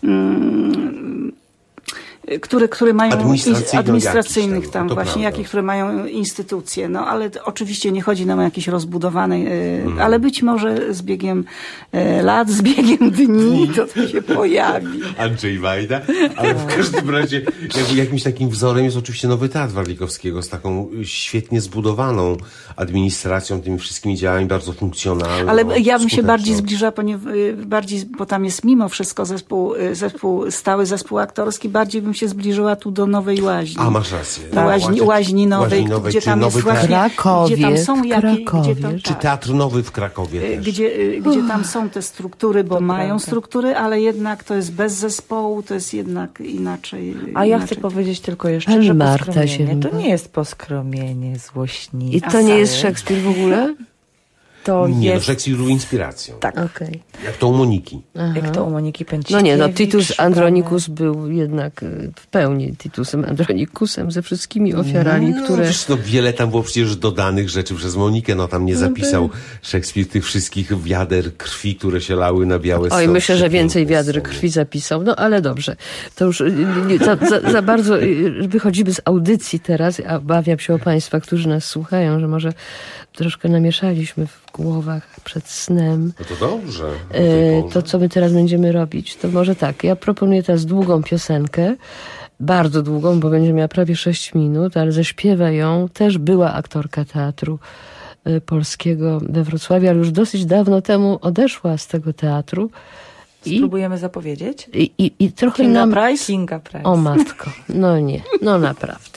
mm, które, które mają administracyjnych jakiś, tam to właśnie, prawda. jakich, które mają instytucje. No ale to, oczywiście nie chodzi nam o jakieś rozbudowane, mm. ale być może z biegiem e, lat, z biegiem dni to, to się pojawi. Andrzej Wajda, ale w każdym razie jakby jakimś takim wzorem jest oczywiście Nowy Teatr Warlikowskiego z taką świetnie zbudowaną administracją, tymi wszystkimi działaniami, bardzo funkcjonalną. Ale ja bym się bardziej zbliżyła, ponieważ bardziej, bo tam jest mimo wszystko zespół, zespół stały, zespół aktorski, bardziej bym się zbliżyła tu do Nowej Łaźni. A, masz rację. Do łaźni, łaźni Nowej, łaźni nowej gdzie tam jest właśnie, Krakowie, gdzie tam są jakie, gdzie tam, Czy Teatr Nowy w Krakowie też. Gdzie, gdzie tam są te struktury, bo to mają prawda. struktury, ale jednak to jest bez zespołu, to jest jednak inaczej. A ja inaczej. chcę powiedzieć tylko jeszcze, Pani że Marta poskromienie się to nie jest poskromienie, złośnicy. I to nie jest Szekspir w ogóle? To nie, jest... no Szekspir był inspiracją. Tak. Okay. Jak to u Moniki. Aha. Jak to u Moniki Pęcikiewicz. No nie, no Titus Andronicus był jednak w pełni Titusem Andronicusem ze wszystkimi ofiarami, no, które... Wiesz, no wiele tam było przecież dodanych rzeczy przez Monikę, no tam nie zapisał Szekspir tych wszystkich wiader krwi, które się lały na białe Oj, sto- myślę, że więcej piękne wiader sceny. krwi zapisał, no ale dobrze. To już nie, za, za, za bardzo wychodzimy z audycji teraz, a obawiam się o Państwa, którzy nas słuchają, że może troszkę namieszaliśmy w głowach przed snem. No to dobrze. o tej E, porze. to, co my teraz będziemy robić, to może tak, ja proponuję teraz długą piosenkę, bardzo długą, bo będzie miała prawie sześć minut, ale zaśpiewa ją też była aktorka teatru e, polskiego we Wrocławiu, ale już dosyć dawno temu odeszła z tego teatru. I, Spróbujemy zapowiedzieć? i, i, i trochę Kinga nam... Price? Kinga Price. O matko, no nie, no naprawdę.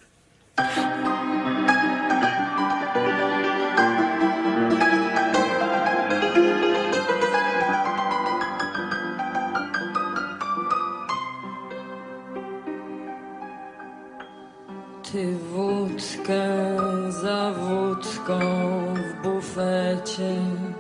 Ty wódkę za wódką w bufecie,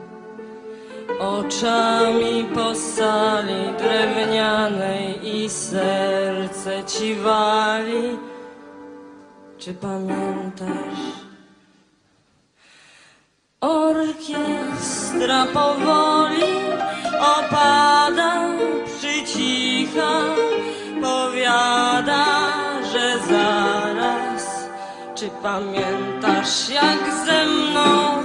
oczami po sali drewnianej i serce ci wali. Czy pamiętasz? Orkiestra powoli opada, przycicha, powiada, że zaraz. Czy pamiętasz, jak ze mną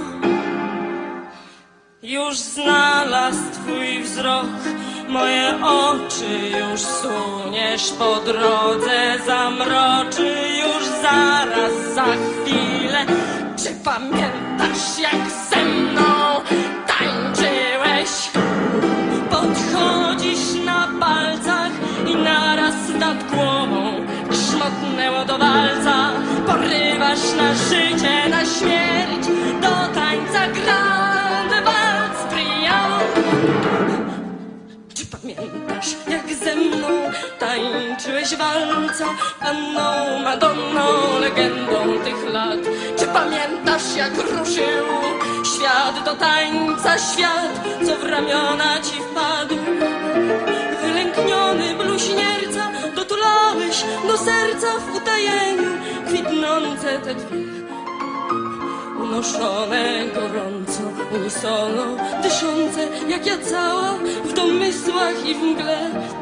już znalazł twój wzrok, moje oczy już suniesz po drodze, zamroczy już zaraz, za chwilę. Czy pamiętasz, jak ze mną tańczyłeś? Podchodzisz na palcach i naraz nad głową grzmotnęło do walca. Porywasz na życie, na śmierć, do tańca grand waltz triumf. Czy pamiętasz, jak ze mną tańczyłeś walca, panną Madonną, legendą tych lat? Czy pamiętasz, jak ruszył świat do tańca, świat, co w ramiona ci wpadł? Wylękniony bluźnierca, dotulałeś do serca w utajeniu kwitnące te dwie, unoszone gorąco, unisono, dyszące jak ja cała, w domysłach i w mgle.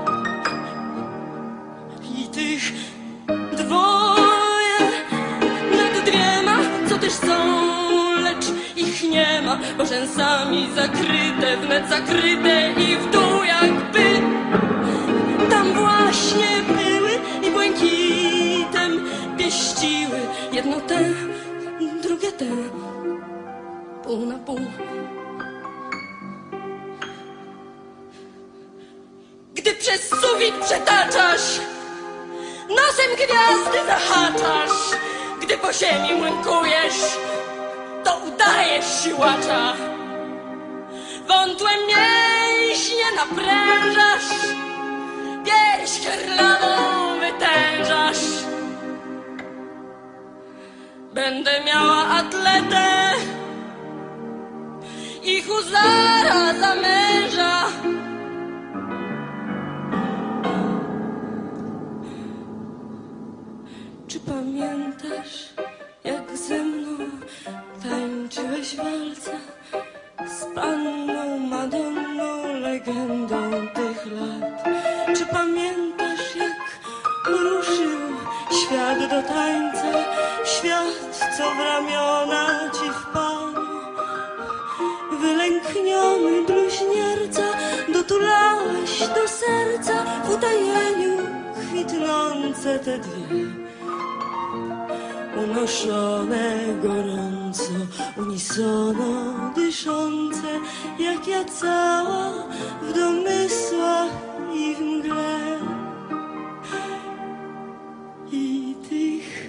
I tych dwoje nad dwiema, co też są, lecz ich nie ma, bo rzęsami zakryte, wnet zakryte i w dół jakby tam właśnie były i błękitem pieściły, jedno te, drugie te, pół na pół. Gdy przez sufit przetaczasz nosem gwiazdy zahaczasz. Gdy po ziemi młynkujesz, to udajesz siłacza. Wątłe mięśnie naprężasz, pierś herlawą wytężasz. Będę miała atletę i huzara za męża. Czy pamiętasz, jak ze mną tańczyłeś walca z panną Madonną, legendą tych lat? Czy pamiętasz, jak ruszył świat do tańca, świat, co w ramiona ci wpadł? Wylękniony bluźnierca, dotulałeś do serca w utajeniu kwitnące te dwie, unoszone gorąco, unisono dyszące, jak ja cała w domysłach i w mgle. I tych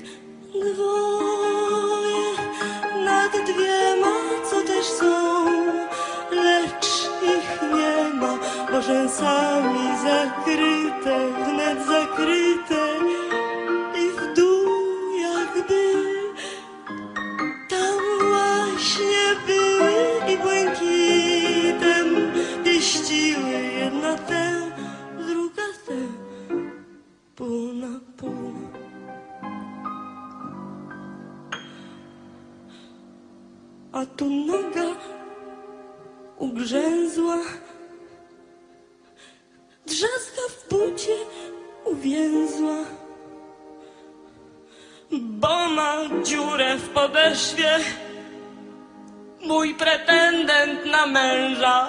dwoje nad dwiema, co też są, lecz ich nie ma, bo rzęsami zakryte, wnet zakryte i w dół jakby tam właśnie były i błękitem pieściły jedna tę, druga tę, pół na pół. A tu noga ugrzęzła, drzazga w bucie uwięzła, bo ma dziurę w podeszwie mój pretendent na męża.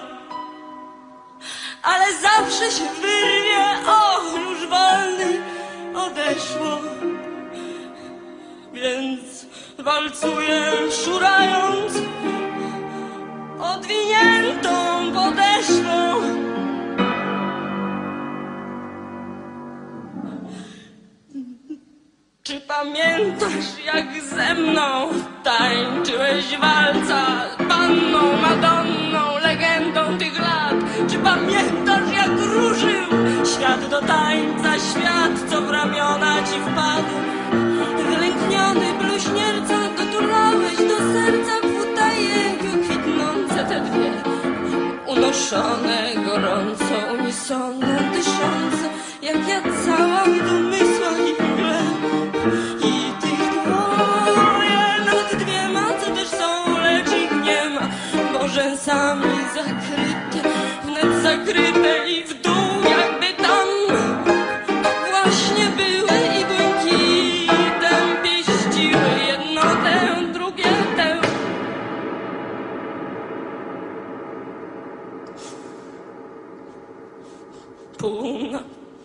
Ale zawsze się wyrwie, och, już wolny odeszło, więc walcuję szurając odwiniętą podeszwą. Czy pamiętasz, jak ze mną tańczyłeś walca z panną Madonną, legendą tych lat? Czy pamiętasz, jak ruszył świat do tańca, świat, co w ramiona ci wpadł? Wylękniony bluźnierca, dotulałeś do serca w utajeniu kwitnące te dwie, unoszone gorąco, unisono dyszące, jak ja cała w domysłach i w mgle. I tych dwoje nad dwiema, co też są, lecz ich nie ma, bo rzęsami zakryte, wnet zakryte i w dół jakby tam właśnie były i błękitem pieściły jedno tę, drugie tę. Pół na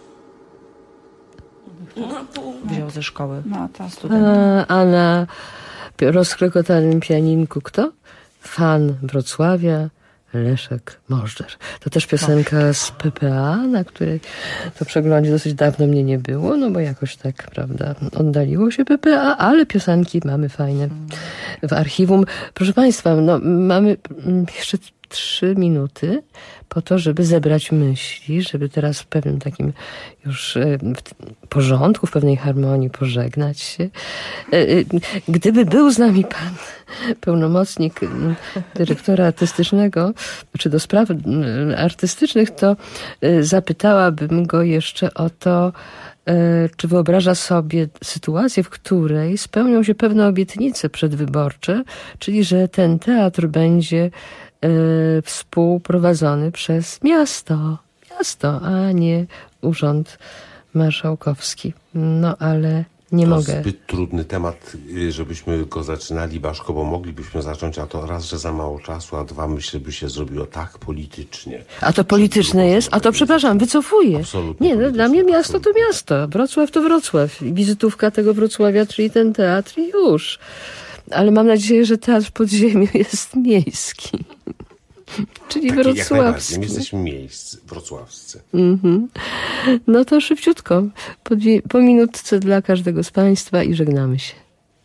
na pół. Wziął ze szkoły. No, ta A, a na rozklekotanym pianinku kto? Fan Wrocławia, Leszek Możdżer. To też piosenka z P P A, na której to przeglądzie dosyć dawno mnie nie było, no bo jakoś tak, prawda, oddaliło się P P A, ale piosenki mamy fajne w archiwum. Proszę Państwa, no mamy jeszcze trzy minuty po to, żeby zebrać myśli, żeby teraz w pewnym takim już w porządku, w pewnej harmonii pożegnać się. Gdyby był z nami pan pełnomocnik dyrektora artystycznego, czy do spraw artystycznych, to zapytałabym go jeszcze o to, czy wyobraża sobie sytuację, w której spełnią się pewne obietnice przedwyborcze, czyli że ten teatr będzie y, współprowadzony przez miasto, miasto, a nie urząd marszałkowski. No ale nie to mogę. Zbyt trudny temat, żebyśmy go zaczynali, Baszko, bo moglibyśmy zacząć, a to raz, że za mało czasu, a dwa, myślę, by się zrobiło tak politycznie. A to polityczne jest? A to przepraszam, wycofuję. Absolutnie Nie, no, dla mnie miasto to miasto. Wrocław to Wrocław. Wizytówka tego Wrocławia, czyli ten teatr i już. Ale mam nadzieję, że teatr w podziemiu jest miejski. Czyli Jak najbardziej. wrocławski. My jesteśmy miejsc wrocławscy. Mhm. No to szybciutko, po, dwie, po minutce dla każdego z Państwa i żegnamy się.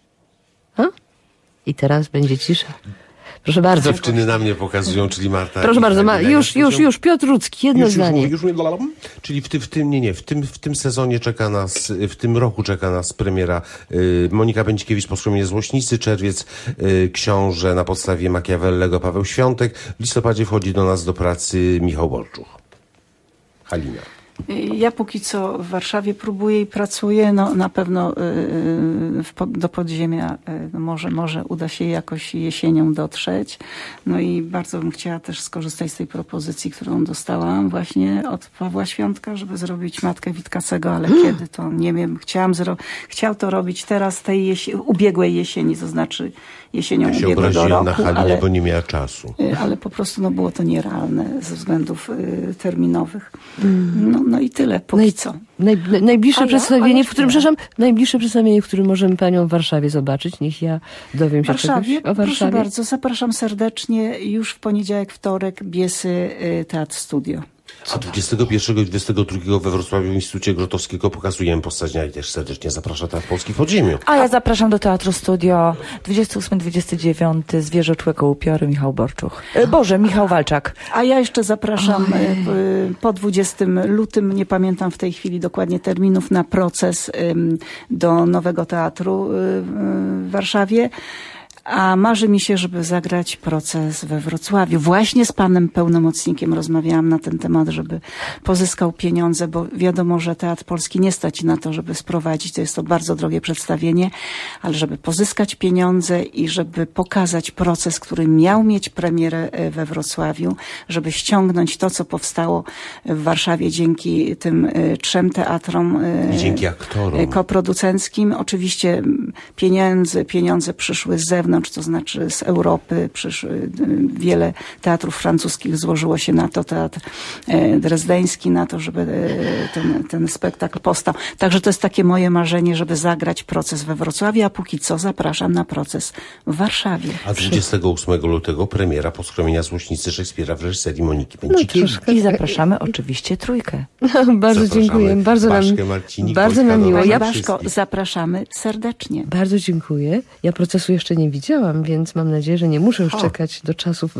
A? I teraz będzie cisza. Proszę bardzo. Dziewczyny na mnie pokazują, czyli Marta. Proszę bardzo, ma, już, już, już, Piotr Rudzki, jedno już, zdanie. Już, już, już, czyli w, ty, w tym, nie, nie, w tym, w tym sezonie czeka nas, w tym roku czeka nas premiera y, Monika Będzikiewicz, Poskromienie Złośnicy, czerwiec, y, książę na podstawie Machiavellego Paweł Świątek. W listopadzie wchodzi do nas do pracy Michał Borczuch. Halina. Ja póki co w Warszawie próbuję i pracuję. No, na pewno y, w pod, do podziemia y, może, może uda się jakoś jesienią dotrzeć. No i bardzo bym chciała też skorzystać z tej propozycji, którą dostałam właśnie od Pawła Świątka, żeby zrobić Matkę Witkacego, ale kiedy to nie wiem. Chciałam zro- chciał to robić teraz tej jesi- ubiegłej jesieni, to znaczy jesienią Ja się ubiegłego obraziłem roku. na Halinę, ale... bo nie miała czasu. ale po prostu no, było to nierealne ze względów y, terminowych. No, no i tyle, póki Naj, co. naj, naj, najbliższe A ja? przedstawienie, A w którym, jeszcze przepraszam, najbliższe przedstawienie, w którym możemy Panią w Warszawie zobaczyć. Niech ja dowiem się Warszawie? czegoś o Proszę Warszawie. bardzo, zapraszam serdecznie. Już w poniedziałek, wtorek Biesy y, Teatr Studio. A dwudziestego pierwszego i dwudziestego drugiego we Wrocławiu w Instytucie Grotowskiego pokazujemy postać i też serdecznie zaprasza Teatr Polski w Podziemiu. A ja zapraszam do Teatru Studio dwudziestego ósmego dwudziestego dziewiątego Zwierzę Człeko Upiory, Michał Borczuch. E, Boże, Michał Walczak. A ja jeszcze zapraszam y, y, po dwudziestego lutego, nie pamiętam w tej chwili dokładnie terminów, na proces y, do Nowego Teatru y, y, w Warszawie. A marzy mi się, żeby zagrać proces we Wrocławiu. Właśnie z panem pełnomocnikiem rozmawiałam na ten temat, żeby pozyskał pieniądze, bo wiadomo, że Teatr Polski nie stać na to, żeby sprowadzić. To jest to bardzo drogie przedstawienie, ale żeby pozyskać pieniądze i żeby pokazać proces, który miał mieć premierę we Wrocławiu, żeby ściągnąć to, co powstało w Warszawie dzięki tym trzem teatrom. I dzięki aktorom. Koproducenckim. Oczywiście pieniądze, pieniądze przyszły z zewnątrz, to znaczy z Europy, przyszły, wiele teatrów francuskich złożyło się na to, teatr drezdeński na to, żeby ten, ten spektakl powstał. Także to jest takie moje marzenie, żeby zagrać proces we Wrocławiu, a póki co zapraszam na proces w Warszawie. A dwudziestego ósmego lutego premiera Poskromienia Złośnicy Szekspira w reżyserii Moniki Będzikiewicz. I zapraszamy oczywiście trójkę. Bardzo dziękuję. Bardzo nam, Baszkę, Marcinik, bardzo Wojtka nam miło. Nowak, Ja Panie Baszko, wszystkich. zapraszamy serdecznie. bardzo dziękuję. Ja procesu jeszcze nie widziałam, więc mam nadzieję, że nie muszę już czekać do czasów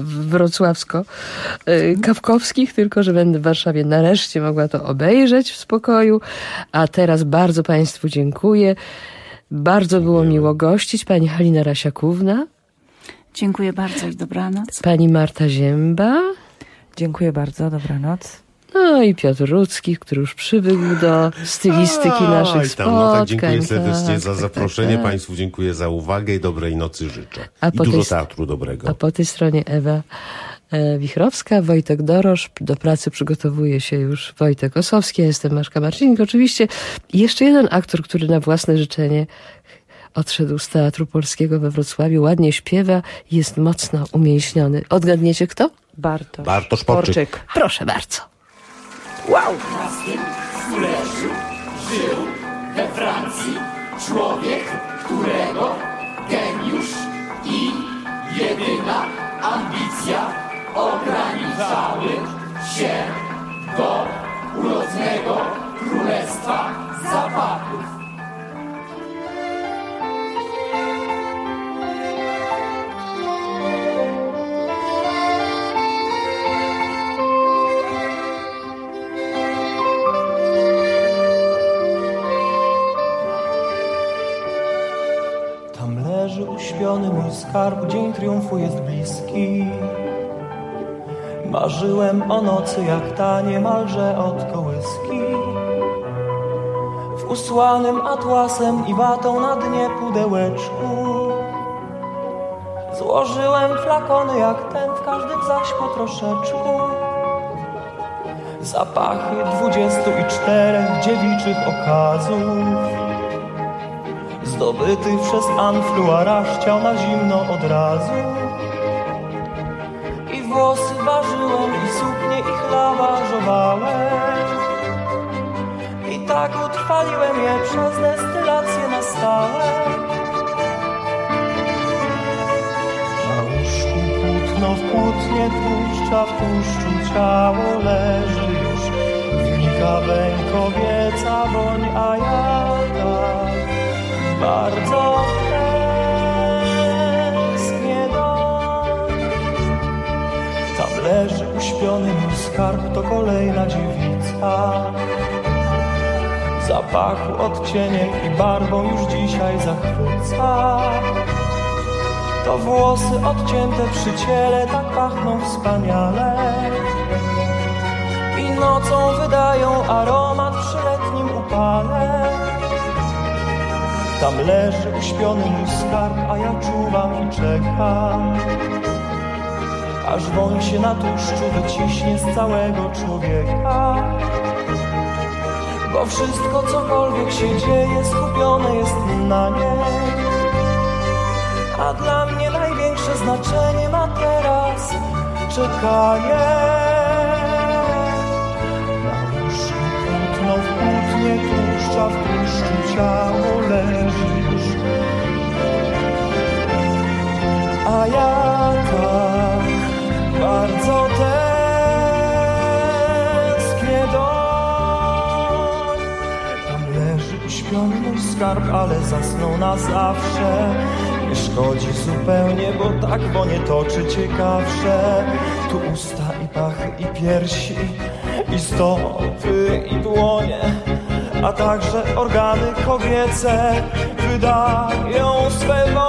wrocławsko-kawkowskich, tylko że będę w Warszawie nareszcie mogła to obejrzeć w spokoju. A teraz bardzo Państwu dziękuję. Bardzo było miło gościć. Pani Halina Rasiakówna, Dziękuję bardzo i dobranoc. pani Marta Zięba, Dziękuję bardzo, dobranoc. no i Piotr Rudzki, który już przywykł do stylistyki naszych Oj, tam, spotkań. no tak, dziękuję serdecznie tak, za tak, zaproszenie. tak. Państwu dziękuję za uwagę i dobrej nocy życzę. A I po dużo tej- teatru dobrego. A po tej stronie Ewa e, Wichrowska, Wojtek Dorosz. Do pracy przygotowuje się już Wojtek Osowski. Ja jestem Maszka Marcinik. Oczywiście jeszcze jeden aktor, który na własne życzenie odszedł z Teatru Polskiego we Wrocławiu. Ładnie śpiewa, jest mocno umięśniony. Odgadniecie kto? Bartosz, Bartosz Porczyk. Proszę bardzo. we Francji człowiek, którego geniusz i jedyna ambicja ograniczały się do ulotnego królestwa zapachów. Tam leży uśpiony mój skarb, dzień triumfu jest bliski. Marzyłem o nocy jak ta niemalże od kołyski. W usłanym atłasem i watą na dnie pudełeczku złożyłem flakony jak ten, w każdym zaś po troszeczku. Zapachy dwudziestu i czterech dziewiczych okazów, zdobyty przez anfluaraż ciał na zimno od razu. I włosy ważyłem, i suknie ich laważowałem, i tak utrwaliłem je przez destylację na stałe. Na łóżku płótno płótno w płótnie tłuszcza, w tłuszczu ciało leży już. Wnika weń kobieca woń, a ja tak bardzo tęsknię doń. Tam leży uśpiony mój skarb, to kolejna dziewica. Zapachu, odcieniem i barwą już dzisiaj zachwyca. To włosy odcięte przy ciele tak pachną wspaniale i nocą wydają aromat przy letnim upale. Tam leży uśpiony mój skarb, a ja czuwam i czekam, aż woń się na tłuszczu wyciśnie z całego człowieka. Bo wszystko, cokolwiek się dzieje, skupione jest na niej. A dla mnie największe znaczenie ma teraz czekanie. Na łóżku płótno w płótnie tłuszcza, w tłuszczu ciało leży już. A ja tak bardzo tęsknię doń. Tam leży uśpiony mój skarb, ale zasnął na zawsze. Nie szkodzi zupełnie, bo tak wonie toczy ciekawsze. Tu usta i pachy i piersi, i stopy i dłonie, a także organy kobiece wydają swe